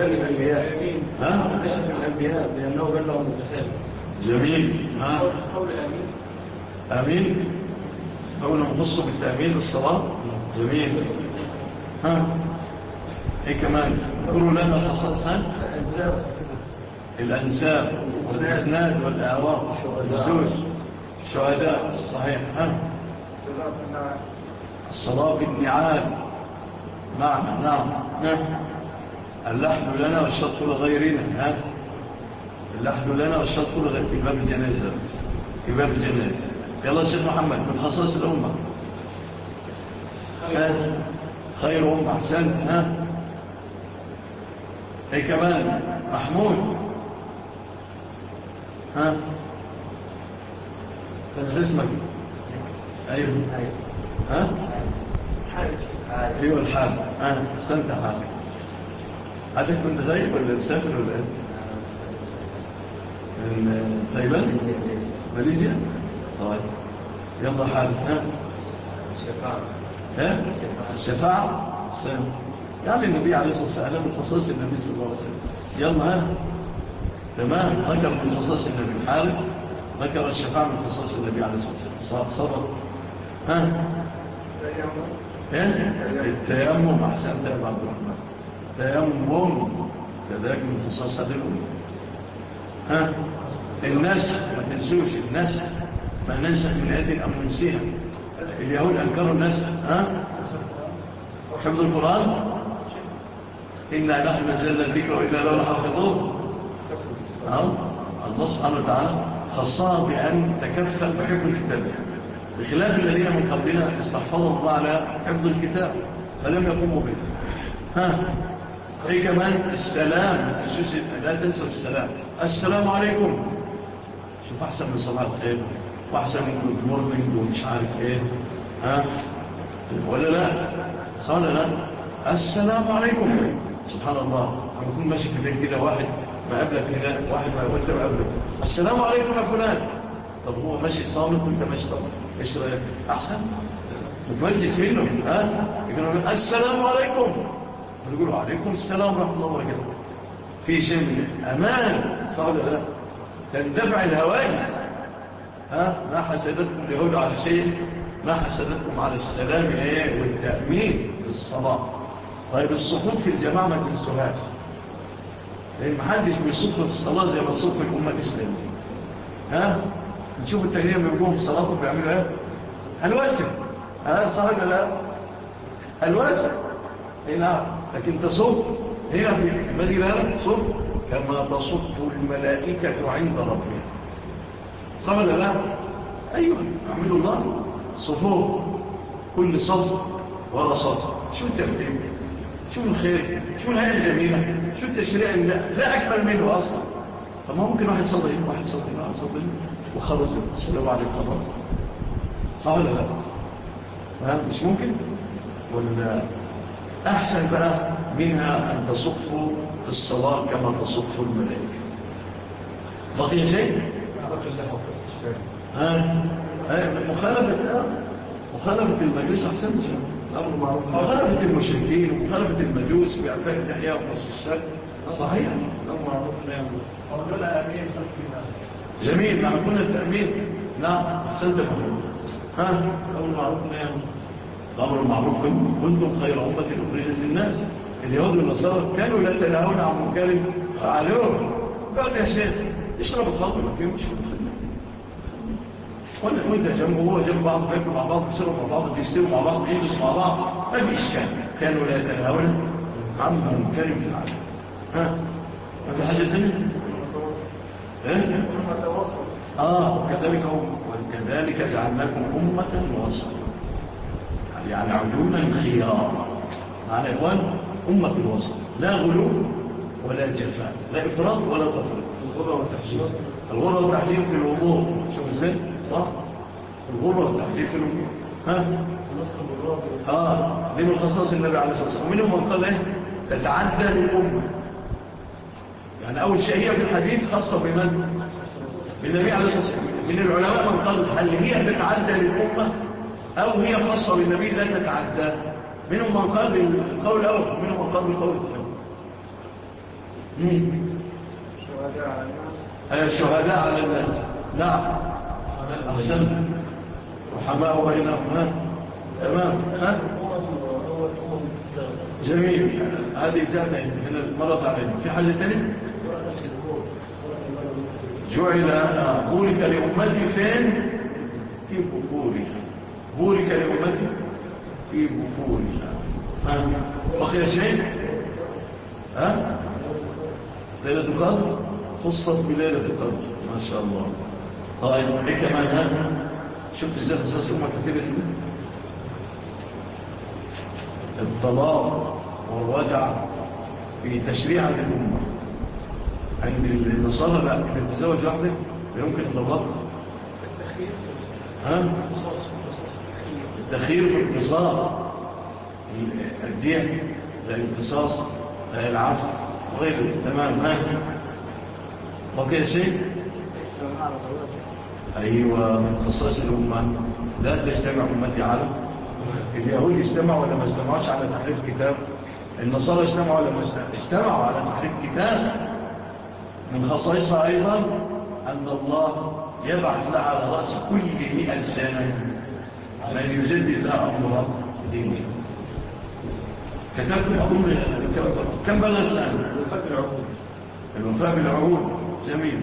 نشف الأنبياء بأنه بلغ المتسابق. جميل. قول آمين. آمين قول مخص بالتأمين للصلاة. جميل. ايه كمان قولوا لنا الخصائص. الأنساب والإسناد والإعراب والزوج شهداء الصحيح. الصلاة في النعال معنى. نعم اللحن لنا والشط لغيرنا. اللحن لنا والشط لغيرنا في باب الجنازة. في باب الجنازة. يلا الشيخ محمد من خصائص الأمة. خير أمة. أحسن. ايه كمان محمود. بس اسمك ايوه ايوه الحال. سنت حال. هذا كنت غايب ولا مسافر ولا ايه؟ من تايلاند ماليزيا. طيب يلا حال. الشفاعة يعني النبي عليه الصلاة والسلام من خصائص النبي صلى الله عليه وسلم. يلا تمام. ذكر من خصائص النبي الحارث، ذكر الشفاعة من خصائص النبي عليه الصلاة والسلام. صبر. التيمم. أحسنت يا عبد الرحمن. التيمم كذلك من خصائص هذه الأمة. النسخ ما تنسوش النسخ، ما ننسخ من آية أم ننسيها. اليهود أنكروا النسخ. حفظ القرآن إنا نحن نزلنا الذكر وإنا له لحافظون. الله سبحانه وتعالى خصها بأن تكفل بحفظ الكتاب، بخلاف الذين من قبلنا استحفظوا الله على حفظ الكتاب فلم يقوموا به. ايه كمان السلام. لا تنسوا السلام. السلام عليكم. شوف أحسن من صلاة الخير وأحسن من جود مورنينج ومش عارف ايه. ولا لا صار لا السلام عليكم. سبحان الله لما يكون ماشي في البيت كده واحد ما قبلك هنا واحد ما يقولك قبلك السلام عليكم يا فلان. طب هو ماشي صامت وانت ماشي صامت ايش رايك؟ احسن متمجس منه. يقولون السلام عليكم يقولوا عليكم السلام ورحمه الله وبركاته. في شيء من امان صار لا تندفع الهواجس. ما حسدتكم اليهود على شيء ما حسدتكم على السلام والتأمين للصلاة. طيب الصفوف في الجماعة ما تنسوهاش، لأن محدش بيصف في الصلاة زي ما صف الأمة الإسلامية. نشوف التانيين بيقوموا في الصلاة وبيعملوا ايه؟ الواسع. صحيح لا الواسع هنا، لكن تصف هنا في المسجد هذا صف كما تصف الملائكة عند ربها. صحيح لا أيوة أعملوا الله صفوف كل صف ولا صف. شو الترتيب، شو الخير، شو الهيئة الجميلة، شو التشريع اللي لا أكبر منه أصلا. فما ممكن واحد يصلي وخرج السلام عليكم خلاص، صح ولا لا؟ مش ممكن. ولا أحسن بقى منها أن تصفوا في الصلاة كما تصفوا الملائكة. بقي شيء؟ مخالفة المجوس أحسن شيء، مخالفة المشركين ومخالفة المجوس بأعفاء التحية وقص الشرك صحيح. جميل. نعم كنا التأمين. نعم أحسنت محمود. الأمر المعروف كنتم خير أمة أخرجت للناس. اليهود والنصارى كانوا لا يتناهون عن منكر فعلوه. قال يا شيخ اشرب الخمر ما فيه مشكلة، وانت جنبه وهو جنب بعض، بياكلوا مع بعض، بيشربوا مع بعض، بيستووا مع بعض، بيجلسوا مع بعض، ما في إشكال. كانوا لا يتناهون عن منكر فعلوه. ما في حاجة ثانية؟ وكذلك جعلناكم أمة وسطا، يعني عدونا خيار. معنى إخوان أمة الوسط، لا غلو ولا جفاء، لا إفراط ولا تفريط. الغرة والتحجير في الوضوء، شوف ازاي صح؟ الغرة والتحجير في الوضوء. دي من خصائص النبي عليه الصلاة والسلام. ومنهم من قال تتعدى للأمة. يعني أول شيء هي في الحديث خاصة بمن؟ بالنبي عليه الصلاة والسلام. من العلماء من قال هل هي تتعدى للأمة أو هي خاصة بالنبي لا تتعدى؟ منهم من قال بالقول الأول، منهم من قال بالقول الثاني. الشهداء على الناس. نعم أحسن. وحماء بينهم. تمام. جميل. هذه جاءت من المرة علينا. في حاجة ثانية؟ جعل بورك لأمتي فين؟ في بكورها. بورك لأمتي في بكورها. بقي شيء؟ ليلة القدر خصت بليلة القدر ما شاء الله. طيب ايه كمان هذا؟ شفت ازاي اساس امه كتير الطلاق والرجع في تشريع الامه. عند النصارى لا، انت تتزوج واحده يمكن تطلقها. التخيير في القصاص، الدين لا القصاص لا العفو وغيره. تمام. بقي شيء؟ أيوة من خصائص الأمة لا تجتمع أمتي على. اليهود اجتمعوا ولا ما اجتمعوش على تحريف كتاب؟ النصارى اجتمعوا ولا ما اجتمعوا على تحريف كتاب؟ من خصائصها أيضا أن الله يبعث لها على رأس كل 100 سنة من يجدد لها أمر دينه. كتابكم أظن كم بلغت الآن؟ الوفاء بالعهود. جميل.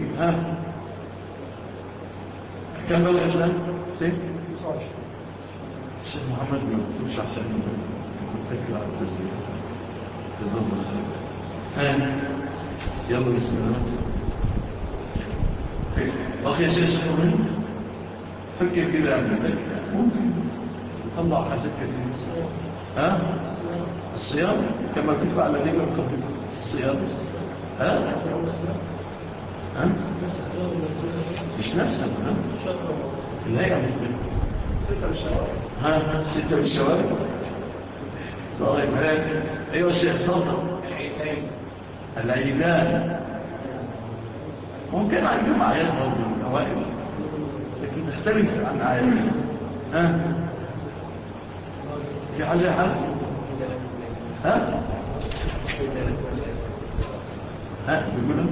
كم بلغت الآن؟ الشيخ محمد ما يقولش عشان يتكل على التسليم. جزاك الله خير. يلا بسم الله. بقي شيء شكرا. فكر كده عن ذلك ممكن تطلع حاجات كثيرة. الصيام كما تدفع الذين من قبلكم الصيام. مش نفسها. لا يعني 6 بالشوارع. طيب ايوه الشيخ تفضل. العيدان ممكن عندهم اعياد برضه من الاوائل لكن تختلف عن اعياد. في حاجه حل؟ بيقولوا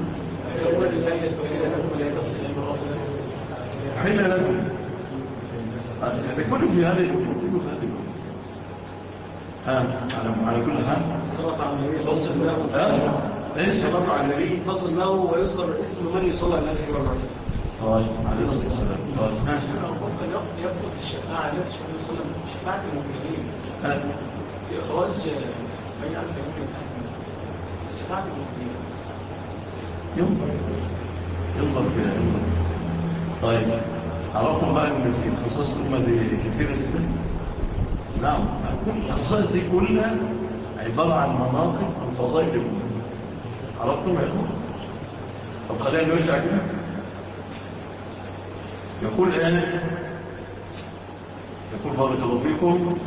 حين لكم بيكونوا في هذه على كل حال صلاة على النبي فصل له. صلاة على النبي فصل له ويصدر اسم من يصلى على النبي صلى الله عليه وسلم. طيب عليه الصلاة والسلام. ممكن يفقد الشفاعة التي صلى الله عليه وسلم شفاعة المؤمنين في إخراج بين الفئتين شفاعة المؤمنين ينظر فيها. طيب عرفتم بقى ان في خصائص الأمة دي كثيرة جدا. نعم، كل الخصائص دي كلها عبارة عن مناقب وفضائل المؤمنين. عرفتم يا أخوان؟ طب خلينا نرجع كده. يقول بارك الله فيكم.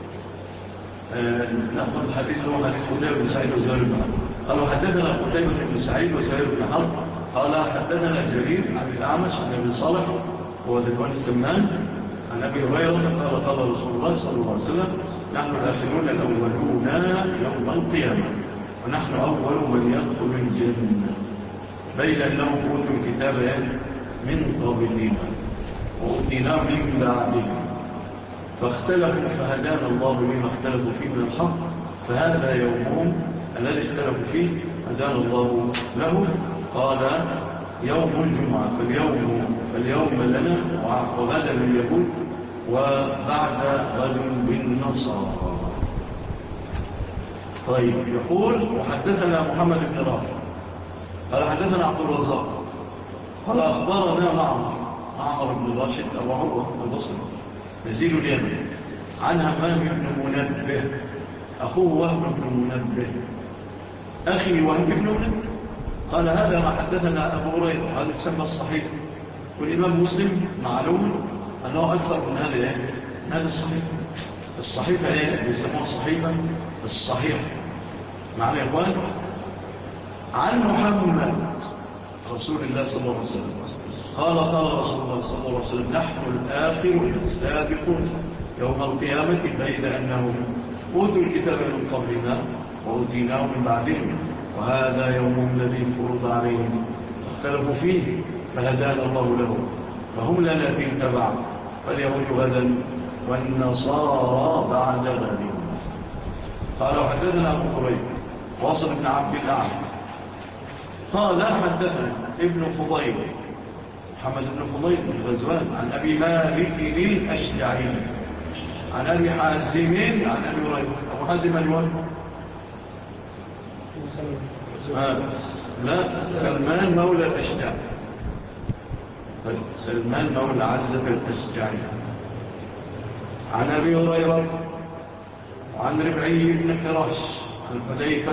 نأخذ الحديث هو حديث قتيبة بن سعيد وزهير بن حرب. قالوا حدثنا قتيبة بن سعيد وزهير بن حرب قال حدثنا جرير عن الأعمش عن ابن صالح هو ذكوان السمان عن أبي هريرة قال رسول الله صلى الله عليه وسلم نحن الآخرون الأولون يوم القيامة ونحن أول من يدخل الجنة بين أنهم أوتوا الكتاب من قبلنا وأوتيناه من بعدهم فاختلفوا فهدانا الله لما اختلفوا فيه من الحق فهذا يومهم الذي اختلفوا فيه هدانا الله له. قال يوم الجمعة فاليوم لنا وغدا لليهود وبعد غد بالنصارى. طيب يقول وحدثنا محمد بن رافع قال حدثنا عبد الرزاق قال أخبرنا معمر بن راشد أبو عروة البصري نزيل اليمن عن همام بن منبه أخوه وهب بن منبه أخي وهب بن منبه قال هذا ما حدثنا أبو هريرة هذا يسمى الصحيح والإمام مسلم معلوم أنه أكثر من هذا الصحيح. الصحيفة بيسموها الصحيفة الصحيح معنى يا إخوان عن محمد رسول الله صلى الله عليه وسلم قال رسول الله صلى الله عليه وسلم نحن الآخرون السابقون يوم القيامة بين أنهم أوتوا الكتاب من قبلنا وأوتيناه من بعدهم وهذا يوم الذي فرض عليهم اختلفوا فيه فهدانا الله له فهم لنا فيه تبع فاليهود غدا والنصارى بعد غد. قال وحدثنا أبو قريب واصل بن عبد الأعلى قال حدثنا ابن فضيل محمد بن فضيل بن غزوان عن أبي مالك الأشجعي عن أبي حازم عن أبي هريرة. أبو حازم الوان لا سلمان مولى الأشجع سلمان مولى عزة الأشجعي عن أبي هريرة عن ربعي بن حراش عن حذيفة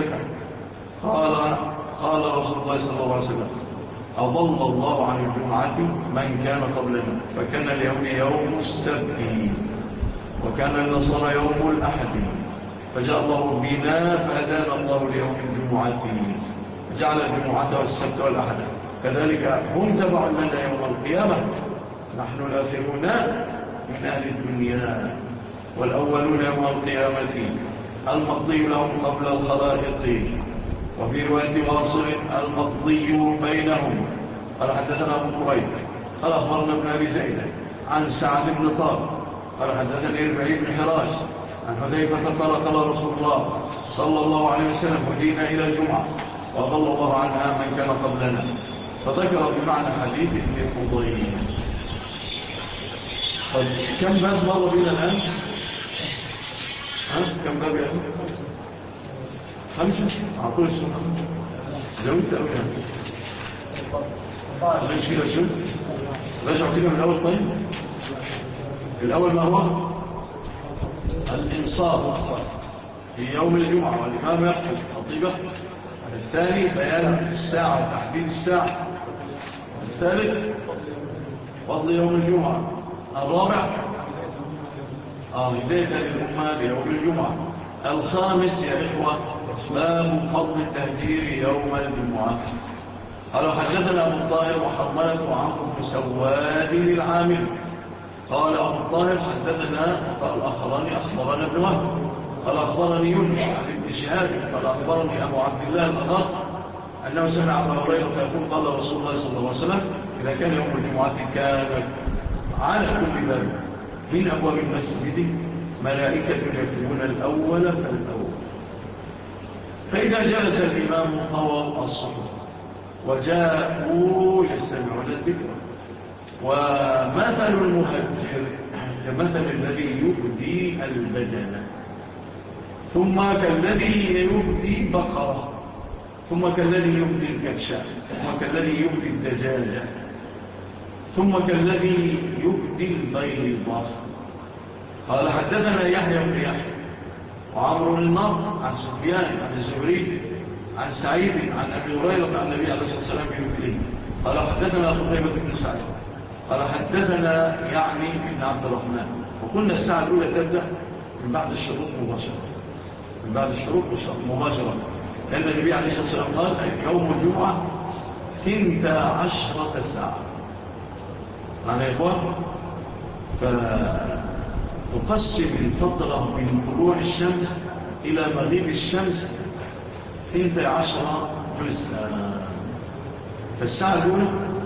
قال رسول الله صلى الله عليه وسلم أضل الله عن الجمعة من كان قبلنا فكان اليوم يوم السبت وكان النصارى يوم الأحد فجاء الله بنا فهدانا الله ليوم الجمعة جعل الجمعة والسبت والأحد كذلك هم تبع لنا يوم القيامة نحن الآخرون من أهل الدنيا والأولون يوم القيامة المقضي لهم قبل الخلائق وفي رواية واصل المقضي بينهم. قال حدثنا أبو قريب قال أخبرنا ابن أبي زيد عن سعد بن طارق قال حدثني ربعي بن حراش عن حذيفة قال رسول الله صلى الله عليه وسلم هدينا إلى الجمعة وأضل الله عنها من كان قبلنا فذكر بمعنى حديث ابن فضيل. طيب كم باب مر بنا الآن؟ كم باب يا أخي؟ 5 أعطوا السنة زودت أو يعني ليش كده شو رجعوا كده من الأول. طيب الأول ما هو الإنصاف في يوم الجمعة والإمام يخطب خطيبة. الثاني بيان الساعة وتحديد الساعة. الثالث فضل يوم الجمعة. الرابع هداية للأمة ليوم الجمعة. الخامس يا إخوة باب فضل التهجير يوم الجمعة. قالوا حدثنا أبو الطاهر وحرملة وعمرو بن سواد العامل قال أبو الطاهر حدثنا قال أخبرنا ابن وهب قال أخبرني يونس عن ابن شهاب قال أخبرني أبو عبد الله الأغر أنه سمع أبا هريرة يقول قال رسول الله صلى الله عليه وسلم إذا كان يوم الجمعة كان على كل باب من أبواب المسجد ملائكة يكتبون الأول فالأول فإذا جلس الإمام طووا الصحف وجاءوا يستمعون الذكر ومثل المهجر كمثل الذي يبدي البدن ثم كالذي يبدي بقرة ثم كالذي يبدي الكبشة ثم كالذي يبدي الدجاجة ثم كالذي يبدي البيضة قال حدثنا يحيى بن يحيى وعمرو بن النضر عن سفيان عن الزهري عن سعيد عن أبي هريرة عن النبي عليه الصلاة والسلام بمثله. قال حدثنا قتيبة بن سعيد قال حدثنا يعني ابن عبد الرحمن. وقلنا الساعة الأولى تبدأ من بعد الشروط مباشرة، من بعد الشروط مباشرة، لأن النبي عليه الصلاة والسلام قال يوم الجمعة 12 ساعة. معنى يا إخوان، فتقسم الفترة من طلوع الشمس إلى مغيب الشمس 12 جزءا. فالساعة الأولى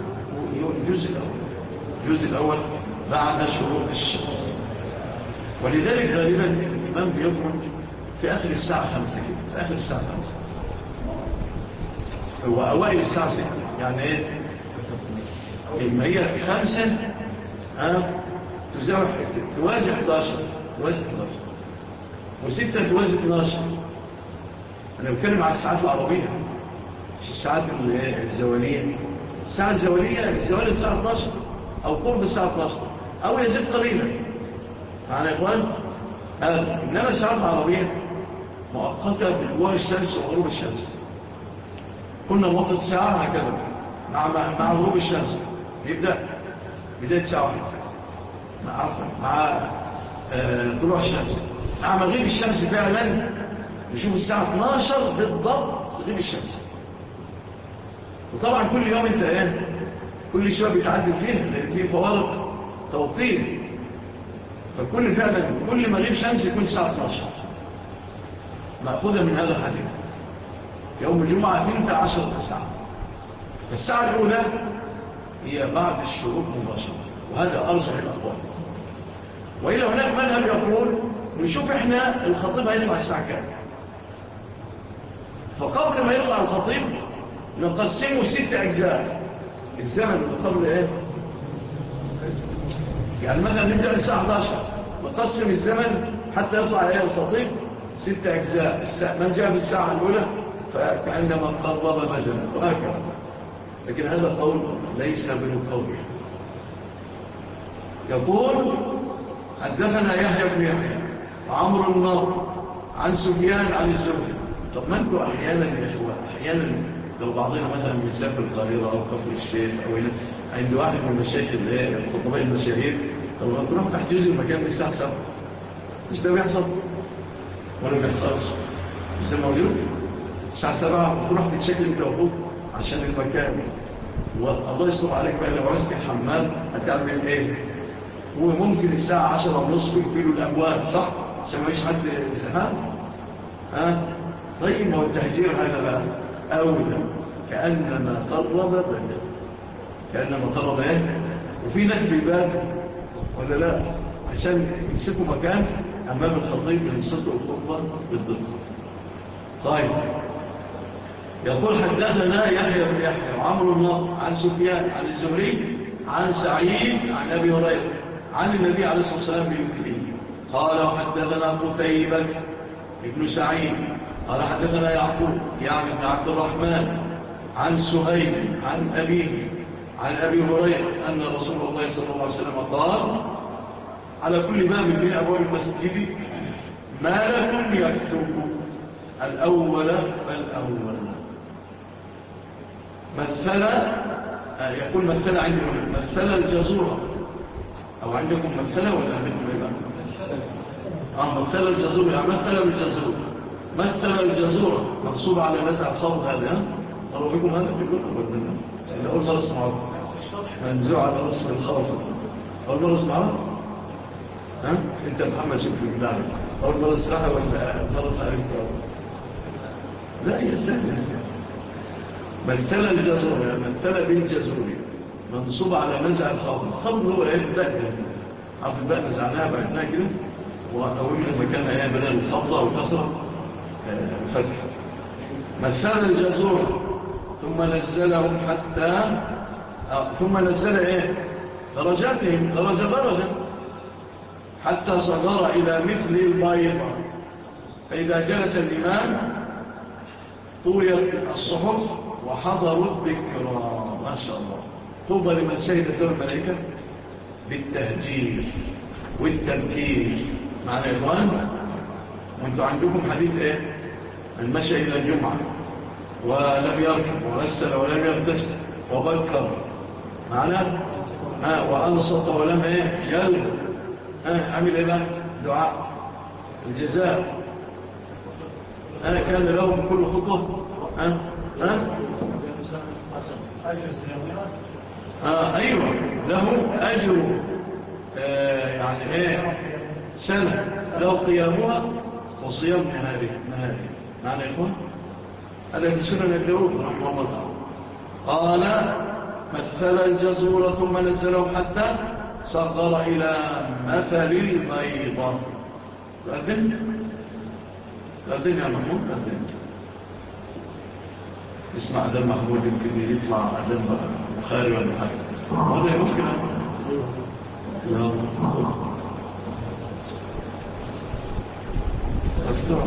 الجزء الأول بعد شروط الشمس. ولذلك غالبا الإمام بيخرج في آخر الساعة 5 كده، في آخر الساعة 5 هو أوائل الساعة 6. يعني إيه؟ إما هي 5 توازي 11 و6 توازي 12. أنا بتكلم على الساعات العربية مش الساعات الزوالية. الساعة الزوالية الزوال الساعة 12 أو قرب الساعة 12 أو يزيد قليلا. معنا يا إخوان؟ إنما الساعات العربية مؤقتة بطلوع الشمس وغروب الشمس. كنا موقت ساعة هكذا مع غروب الشمس يبدأ بداية ساعة مع طلوع الشمس. مع مغيب الشمس فعلا نشوف الساعة 12 بالضبط تغيب الشمس. وطبعا كل يوم انت كل شوية بيتعدل فيه لأن فيه فوارق توقيت. فكل فعلا كل مغيب شمس يكون الساعة 12 مأخوذة من هذا الحديث. يوم الجمعة 12 ساعة. الساعة الأولى هي بعد الشروق مباشرة، وهذا أرجح الأقوال. وإلى هناك مذهب يقول نشوف إحنا الخطيب هيطلع الساعة كام. فقبل ما يطلع الخطيب نقسمه 6 أجزاء. الزمن اللي قبل يعني مثلا نبدأ الساعة 11 نقسم الزمن حتى يطلع الخطيب 6 أجزاء. من جاء في الساعة الأولى فكأنما قرب بدنا وهكذا. لكن هذا قول ليس بالقول. يقول حدثنا يحيى بن يحيى وعمرو النضر عن سفيان عن الزهري. طب ما انتوا أحيانا يا شباب أحيانا لو بعضنا مثلا مسافر القاهرة أو كفر الشيخ أو هنا عند واحد من المشايخ اللي هي الخطباء المشاهير، طب ما تروح تحجز المكان الساعة 7. مش ده بيحصل ولا بيحصلش؟ مش ده موجود؟ الساعة 7 وتروح تتشكل انت وقوف عشان المكان. والله يستر عليك بقى لو عزت الحمام هتعمل ايه؟ وممكن الساعة 10:30 يقفلوا الأبواب، صح؟ عشان ما يش حد سهام. طيب ما هو التهجير هذا بقى أولى كأنما قرب بدل، كأنما قرب وفي ناس بيبادوا ولا لا عشان يمسكوا مكان أمام الخطيب ينصتوا الخطبة بالضبط. طيب يقول حدثنا يحيى بن يحيى وعمرو النضر عن سفيان عن الزهري عن سعيد عن أبي هريرة عن النبي عليه الصلاة والسلام بمثله. قال وحدثنا قتيبة ابن سعيد قال حدثنا يعقوب يعني ابن عبد الرحمن عن سهيل عن أبيه عن أبي هريرة أن رسول الله صلى الله عليه وسلم قال على كل باب من أبواب المسجد مالك يكتب الأول فالأول. مثل يقول مثل عندكم مثل الجزورة أو عندكم مثل ولا عندكم إيه بقى؟ مثل الجزورة يعني مثل الجزورة. مثل الجزورة مقصود على نزع الخوض هذا. قالوا بكم هذا في الجزء والبنى اللي أول مرة اسمعه منزوع على رسم الخوض. أول مرة اسمعه أنت محمد شكري بالله أول مرة اسمعها ولا مرة تعرفها؟ لا هي سهلة. مثل الجزورة يعني مثل بالجزورة منصوب على نزع الخوض. الخوض هو الباء عرف الباء نزعناها بعدنا كده وأقول مكانها بدل الخفضة والكسرة فتح. مثل الجزور ثم نزلهم حتى ثم نزل درجاتهم درجة حتى صغر إلى مثل البيضة. فإذا جلس الإمام طويت الصحف وحضروا الذكرى. ما شاء الله. طوبى لمن شهدت الملائكة بالتهجير. والتبكير. معنى يا إخوان وانتوا عندكم حديث ايه؟ المشي إلى الجمعة ولم يركب وغسل ولم يغتسل وبكر معنى وأنصت ولم يلغ عمل إيه بقى؟ دعاء الجزاء كان له من كل خطوة أيوة له أجر يعني سنة له قيامها وصيام نهاري معنى يكون هذا في سنة الداود رحمه الله قال مثل الجزور ثم نزله حتى صغر إلى مثل البيضة أذن يا محمود أذن اسمع أذن محمود يمكن يطلع أذن بخاري ولا حاجة هذا يمكن لا أفتح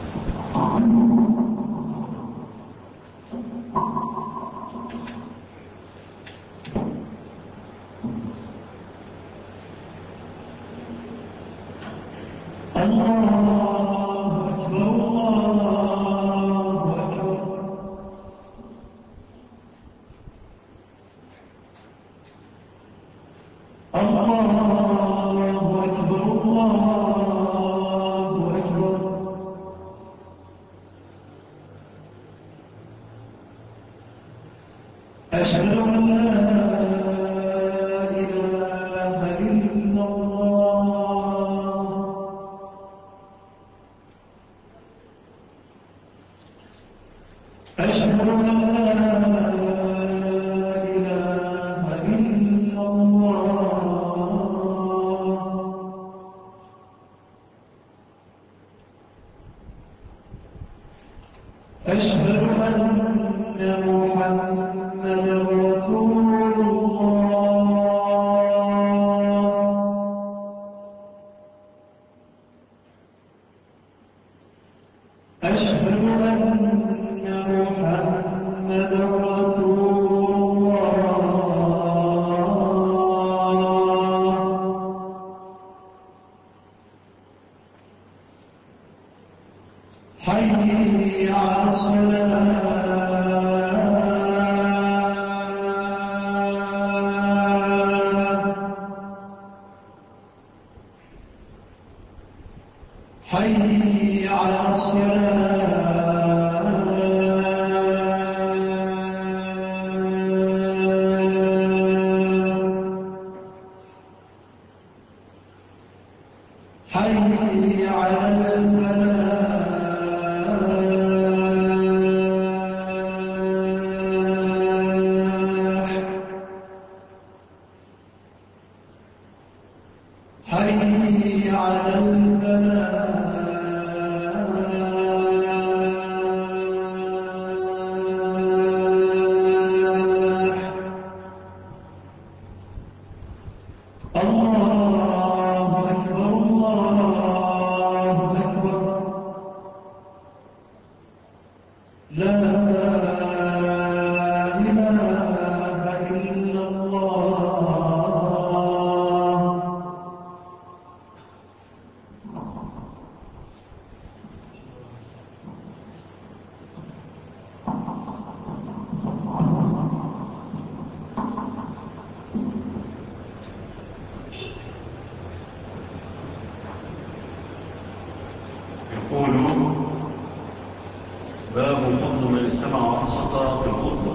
باب فضل من استمع وانصت في الخطبة.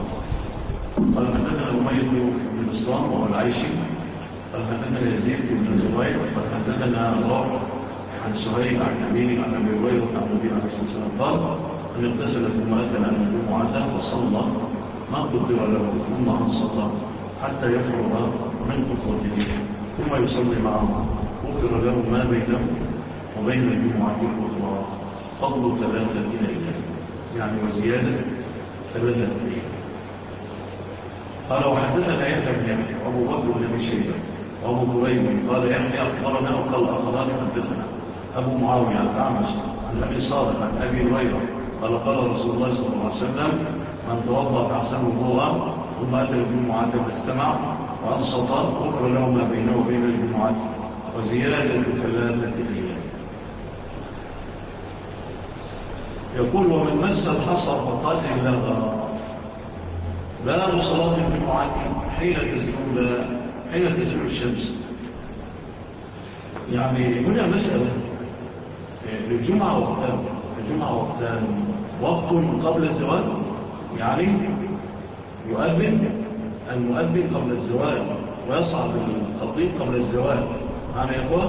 قال حدثنا أمية بن بسطام وهو العيشي قال حدثنا يزيد بن زبير قال حدثنا روح عن سهيل عن أبيه عن أبي هريرة عن النبي عليه الصلاة والسلام قال أن اغتسل ثم أتى عن الجمعة فصلى ما قدر له ثم انصت حتى يفرغ من خطبته ثم يصلي معه غفر له ما بينه وبين الجمعة الأخرى فضل 3 ليلة يعني وزيادة 3 ليلة. قال وحدثنا يحيى بن يحيى وابو بكر بن ابي شيبه وابو كريم قال يحيى اخبرنا وقال اخران حدثنا ابو معاويه عن الاعمش عن ابي صالح عن ابي هريره قال قال رسول الله صلى الله عليه وسلم من توضا فاحسن الوضوء ثم اتى الجمعه فاستمع وانصت غفر له ما بينه وبين الجمعه وزيادة 3 أيام. يقول ومن مس الحصى فقد لغى باب صلاة الجمعة حين تزول الشمس. يعني هنا مسألة للجمعة وقتان وقت قبل الزواج، يعني يؤذن المؤذن قبل الزواج ويصعد الخطيب قبل الزواج معنا يا إخوان.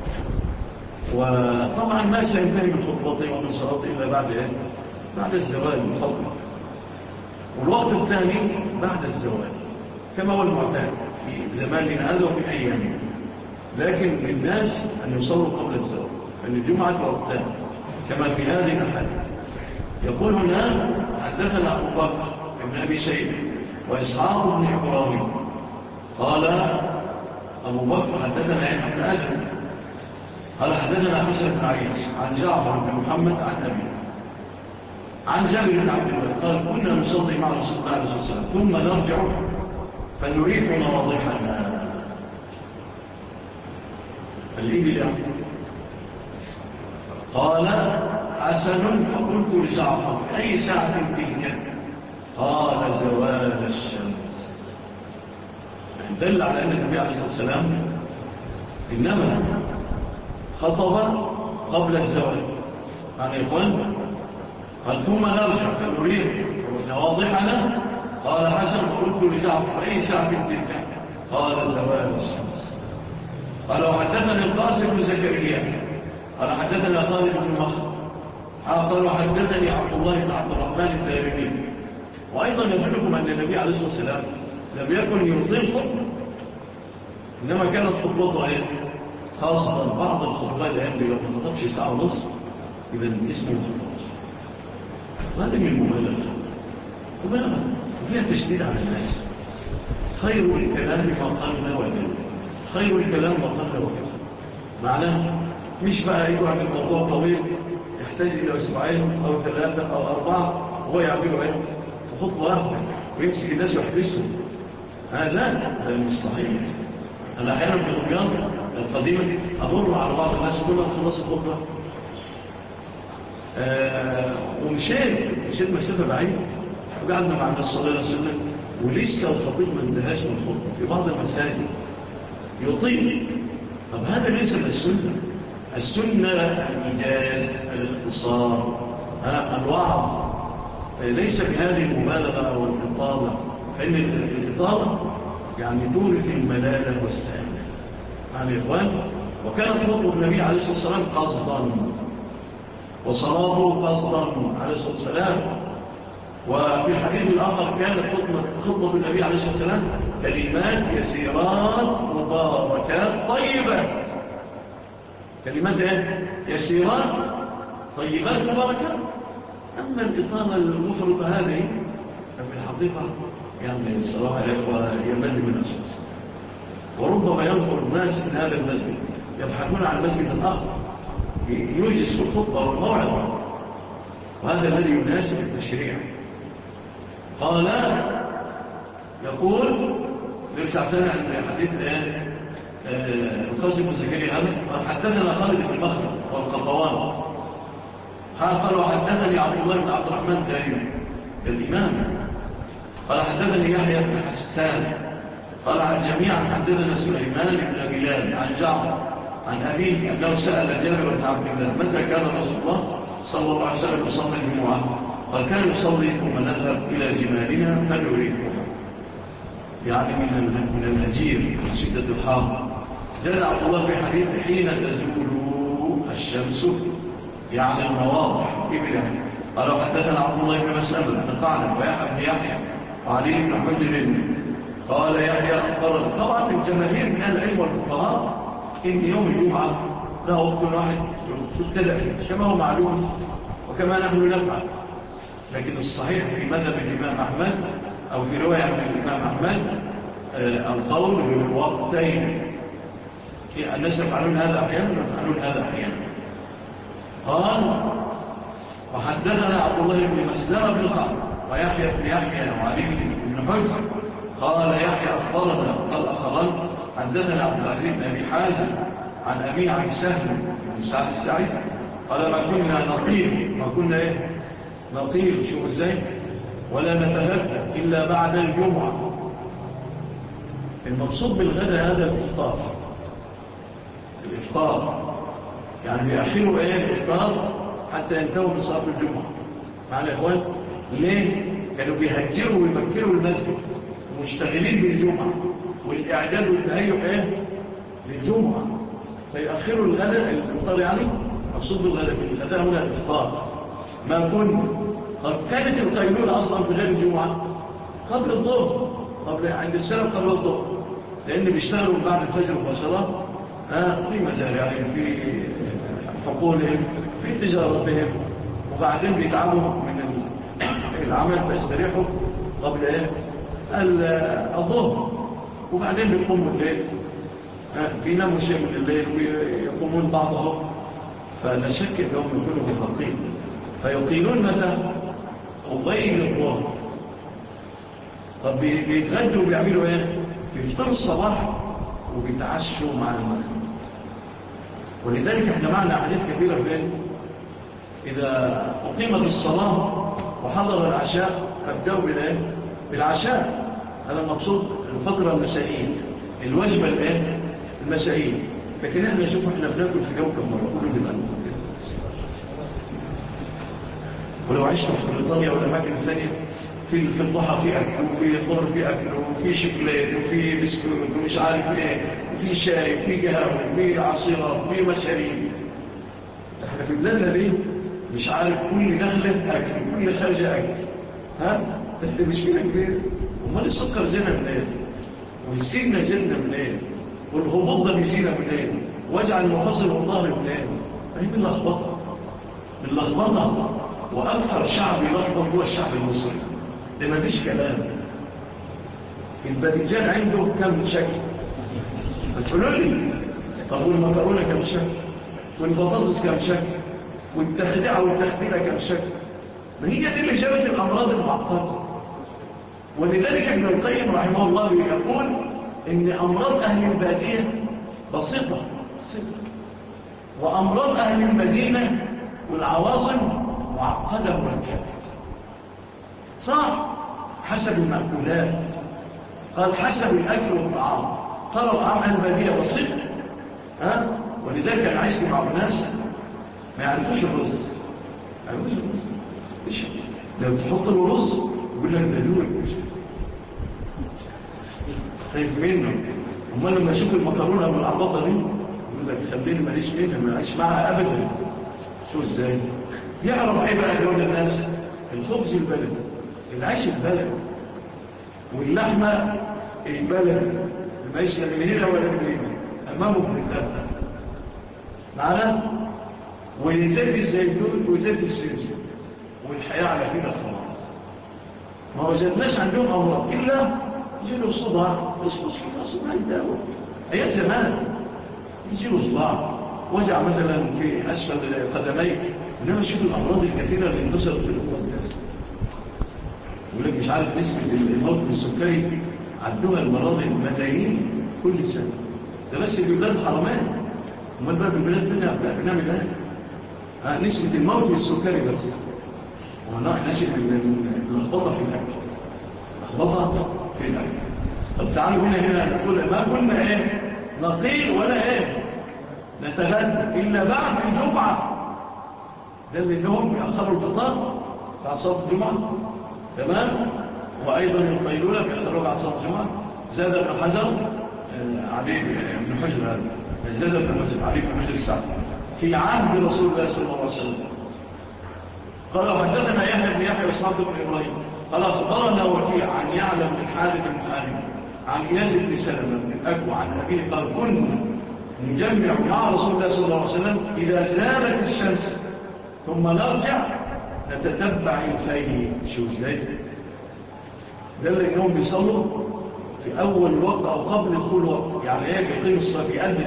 وطبعا ما سينتهي من خطبته ومن صلاته إلا بعد الزواج الخطب. والوقت الثاني بعد الزواج كما هو المعتاد في زماننا هذا وفي أيامنا، لكن للناس أن يصلوا قبل الزواج، أن الجمعة وقتان كما في هذه الحالة. يقول هنا حدثنا أبو بكر بن أبي شيبة وإسحاق بن إبراهيم قال أبو بكر حدثنا يحيى بن آدم قال حدثنا حسن بن عياش عن جعفر بن محمد عن أبي عن جابر بن عبد الله قال كنا نصلي مع رسول الله عليه الصلاة والسلام ثم نرجع فنريح نواضحنا الإبل. قال حسن فقلت لجعفر أي ساعة تلك؟ قال زوال الشمس. دل على أن النبي عليه الصلاة والسلام إنما خطب قبل الزواج. يعني يقول قال ثم نرجع فنريح نواضحنا. قال حسن فقلت لجعفر أي ساعة تلك؟ قال زوال الشمس. قال وحدثني القاسم بن زكريا قال حدثنا خالد بن مخلد قال وحدثني عبد الله بن عبد الرحمن الدارمي. وأيضا يدلكم أن النبي عليه الصلاة والسلام لم يكن يطيل خطبة، إنما كانت خطبته خاصة بعض الخطبات اللي لو ما خطبش ساعة ونصف إذا اسمه خطبة. هذا من المبالغة وفيها تشديد على الناس. خير الكلام ما قلنا وكلنا، خير الكلام ما قلنا وكلنا. معناه مش بقى يقول عن الموضوع طويل يحتاج إلى أسبوعين أو 3 أو 4 هو يعملوا خطوة واحدة ويمسك الناس ويحبسهم. لا ده مش صحيح. أنا أحيانا في الرياض القديمة أمر على بعض الناس كلها خلص الخطبة ومشيت مسافة بعيدة وقعدنا مع الناس صلى الله عليه وسلم ولسه الخطيب ما انتهاش من الخطبة. في بعض المساجد يطيل. طب هذا ليس من السنة. السنة الإيجاز، الاختصار، الوعظ، ليس بهذه المبالغة أو الإطالة. فإن الإطالة يعني تورث الملالة والسهالة. يعني إخوان وكانت خطبة النبي عليه الصلاة والسلام قصدا وصلاته قصدا عليه الصلاة والسلام. وفي الحديث الآخر كانت خطبة النبي عليه الصلاة والسلام كلمات يسيرات مباركات طيبة. كلمات يسيرات طيبات مباركات. أما الإطالة المفرطة هذه في الحقيقة يعني صراحة يمل من أساس. وربما ينظر الناس من هذا المسجد يبحثون عن المسجد الآخر يوجز في الخطبة والموعظة، وهذا الذي يناسب التشريع. قال يقول نرجع ثاني عن حديث القاسم بن زكريا هذا قال حدثنا خالد بن مخلد والقطوان قال وحدثني عبد الله بن عبد الرحمن الدارمي الإمام قال حدثني يحيى بن حسان قال عن جميعا حدثنا سليمان بن بلال عن جعفر عن أبيه أنه سأل جابر بن عبد الله متى كان رسول الله صلى الله عليه وسلم يصلي الجمعة؟ قال كان يصلي ثم نذهب إلى جمالنا فنريكم. يعني من الهجير من شدة الحار. زاد عبد الله في حديث حين تزول الشمس يعني المواضح إبلا. قال وحدثنا عبد الله بن مسلمة بن قعنب ويحيى بن يحيى وعلي بن حجر قال يحيى أخبرنا. طبعا الجماهير من العلم والفقهاء إن يوم الجمعة له وقت واحد تبتدأ كما هو معلوم وكما نحن نفعل. لكن الصحيح في مذهب الإمام أحمد أو في رواية عن الإمام أحمد القول بالوقتين. الناس يفعلون هذا أحيانا ويفعلون هذا أحيانا. قال وحدثنا عبد الله بن مسلمة بن قعنب ويحيى بن يحيى وعلي بن حجر قال يحيى أخبرنا قال أخبرنا حدثنا عبد العزيز بن أبي حازم عن أبي عن سهل بن سعد السعيد قال ما كنا نطيل، ما كنا إيه نطيل، شوف إزاي، ولا نتغدى إلا بعد الجمعة. المقصود بالغداء هذا الإفطار، الإفطار يعني بيأخروا إيه الإفطار حتى ينتهوا من صلاة الجمعة. معنا يا إخوان، ليه؟ كانوا بيهجروا ويمكنوا المسجد ومشتغلين بالجمعة والإعداد والتهيئ إيه للجمعة، فيأخروا الغداء الإفطار. يعني مقصود بالغداء، الغداء هنا الإفطار. ما كنا قد كانت القيلولة أصلا في غير الجمعة قبل الظهر، قبل عند السلف قبل الظهر، لأن بيشتغلوا بعد الفجر مباشرة في مزارعهم، في حقولهم، في تجارتهم، وبعدين بيتعبوا من العمل فيستريحوا قبل الظهر، وبعدين بيقوموا الليل، بيناموا شيء من الليل ويقومون بعضهم. فلا شك أنهم يكونوا مخلقين فيقيلون متى قبيل الظهر. طب بيتغدوا وبيعملوا ايه؟ بيفطروا الصباح وبيتعشوا مع المغرب. ولذلك احنا معنا حديث كثيرة بين إذا أقيمت الصلاة وحضر العشاء فابدأوا بالعشاء. هذا المقصود الفترة المسائية، الوجبة المسائية. لكن احنا نشوف احنا بناكل في جو كم مرة كله بيبقى. ولو عشت في بريطانيا ولا أماكن ثانية في الضحى في أكل، وفي الظهر في أكل، وفي شوكولات، وفي بسكوت، ومش عارف ايه، وفي شاي، وفي قهوة، وفي عصيرات، وفي مشاريب. احنا في بلادنا دي مش عارف كل دخلة أكل، كل خارجة أكل. ده مشكلة كبيرة. ومال السكر جينا منين؟ والسينة جينا منين؟ والهبوط ده بيجينا منين؟ واجعل المفاصل والظهر منين؟ فهي من لخبطة، من لخبطة. وأكثر شعب يلخبط هو الشعب المصري، ده ما فيش كلام. الباذنجان عنده كم شكل؟ هتقولوا لي طب والمكرونة كم شكل؟ والبطاطس كم شكل؟ والتخديعة والتخديرة كم شكل؟ ما هي دي اللي جابت الأمراض المعقدة. ولذلك ابن القيم رحمه الله يقول إن أمراض أهل البادية بسيطة، وأمراض أهل المدينة والعواصم معقدة مركبة. صح، حسب المأكولات. قال حسب الأكل والطعام. ترى طعام أهل البادية بسيط، ولذلك أنا عايز مع الناس ما يعرفوش الرز، ما يعرفوش الرز. لو تحط له رز يقول لك دلوك، خايف منه. امال لما يشوف المكرونه بالعباطه دي يقول لك خليني ماليش منها، ما اعيش معها ابدا. شو ازاي يعرف ايه بقى لون الناس؟ الخبز البلدي، العيش البلدي، واللحمه البلدي، ما يش لا من هنا ولا من هنا، امامه بنتها معنا، وزيت الزيتون وزيت السمسم، والحياه على كده خلاص. ما وجدناش عندهم امراض الا يجيله صداع، يصبص كده صداع يداوي. ايام زمان يجيله صداع، وجع مثلا في اسفل قدميه. انما شوف الامراض الكثيره اللي انتشرت في الوزارة. يقول لك مش عارف نسبه الموت السكري عدوها المراض الملايين كل سنه. ده بس في بلاد الحرمين، امال بقى في البلاد الثانيه بنعمل ايه؟ نسبه الموت السكري بس. ونحن اللخبطه في الاكل، لخبطه في الأكل. طب تعالوا هنا نقول ما كنا نقيل ولا نتغدى إلا بعد الجمعة. ده لأنهم يأخروا الفطار بعد صلاة الجمعة، تمام. وأيضا القيلولة بيأخروا بعد صلاة الجمعة. زاد ابن حجر علي بن حجر، هذا زاد ابن حجر علي بن حجر السعد في عهد رسول الله صلى الله عليه وسلم. قال حدثنا يحيى بن يحيى وإسحاق بن إبراهيم قال أخبرنا وكيع عن يعلم بن حارث بن حارث عن إياس بن سلمة بن الأكوع عن أبيه قال كنا نجمع مع رسول الله صلى الله عليه وسلم إذا زالت الشمس ثم نرجع نتتبع الفيل. شو ازاي؟ ده اللي انهم بيصلوا في أول الوقت أو قبل دخول الوقت، يعني يقيم الصلاة،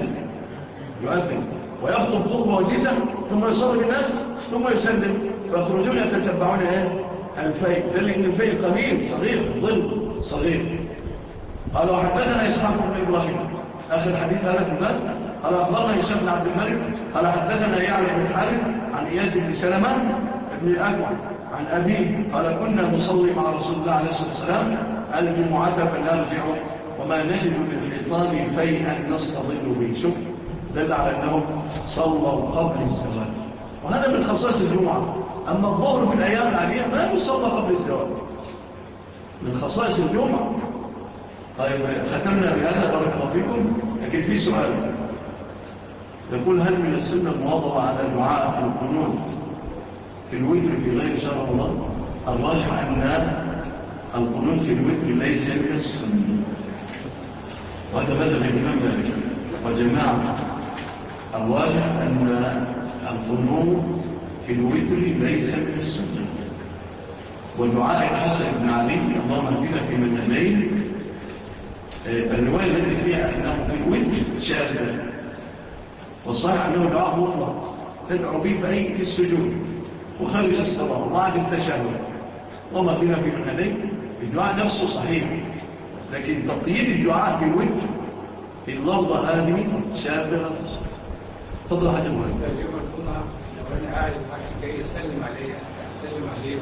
يؤذن ويخطب خطبة وجيزة ثم يصلي بالناس ثم يسلم، فيخرجون يتتبعون الفيل. ده لأن الفيل قليل صغير، ظل صغير. قالوا حدثنا إسحاق بن إبراهيم آخر حديث هذا في الباب. قال أخبرنا هشام بن عبد الملك قال حدثنا يعلى بن الحارث عن إياس بن سلمة بن الأكوع عن أبيه قال كنا نصلي مع رسول الله عليه الصلاة والسلام الجمعة فنرجع وما نجد بالحيطان فيئا نستظل به. شوف دل على أنهم صلوا قبل الزواج، وهذا من خصائص الجمعة. أما الظهر في الأيام العادية ما يصلى قبل الزواج، من خصائص الجمعة. طيب ختمنا بهذا بارك الله فيكم. لكن في سؤال يقول هل من السنة المواظبة على دعاء القنوت في الوتر في غير شهر رمضان؟ الراجح أن القنوت في الوتر ليس من السنة، وهذا مذهب الإمام مالك وجماعة. الراجح أن القنوت في الوتر ليس من السنة. ودعاء الحسن بن علي اللهم اهدنا في من هديت، الرواية التي فيها أنه في الوتر شاذة، والصحيح أنه دعاء مطلق تدعو به في السجود وخارج الصلاة وبعد التشهد اللهم اهدنا في من هديت. الدعاء نفسه صحيح، لكن تقييد الدعاء في الوتر في اللفظة هذه شاذة. تفضل حاجة مهمة. اليوم الجمعة لو أنا قاعد واحد جاي يسلم عليه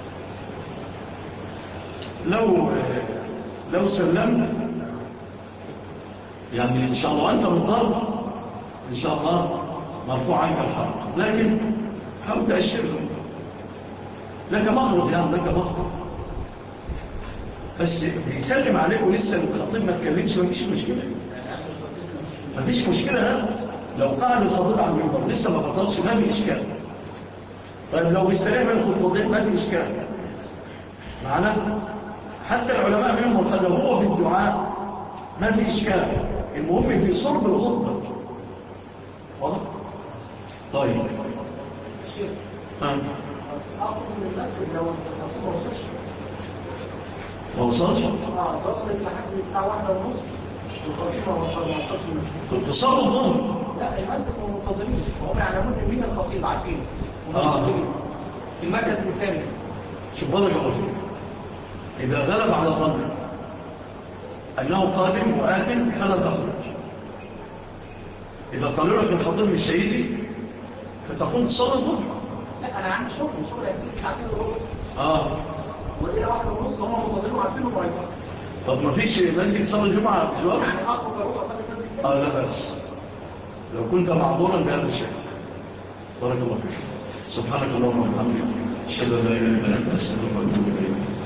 لو سلمت يعني إن شاء الله أنت مضطر إن شاء الله مرفوع عنك الحق، لكن حاول تأشره لك مخرج، يعني لك مخرج، بس بيسلم عليك ولسه الخطيب ما تكلمش مفيش مشكلة. مفيش مشكلة هذا لو قاعد الخطيب على المنبر لسه ما خطبش ما في إشكال. طيب لو بيستلم من الخطبتين ما في إشكال معنا. حتى العلماء منهم قالوا هو في الدعاء ما في إشكال، المهم في صلب الخطبة. واضح؟ طيب أقول من المسجد لو الخطيب ما وصلش ما وصلش؟ ضغط لحد الساعة 1:30 الخطيب ما وصلش. كنت صلوا الظهر؟ لا المسجد منتظرين وهم يعلمون مين الخطيب عارفين في المركز الثاني. شوف بالك يا رجل، إذا غلب على ظن أنه قادم وآتم فلا تخرج. إذا قالوا لك الخطيب مش هيجي فتقوم تصلي الظهر. لا أنا عندي شغل أكيد ساعتين وربع. ودي 1:30 هم منتظرين وعارفين إنه هيجي. طب ما فيش مسجد تصلي الجمعة في الوقت؟ يعني أخرج أروح لا بس لو كنت معذورا بهذا الشيء. بارك الله فيك. سبحانك اللهم وبحمدك أشهد أن لا إله إلا أنت أستغفرك وأتوب إليك.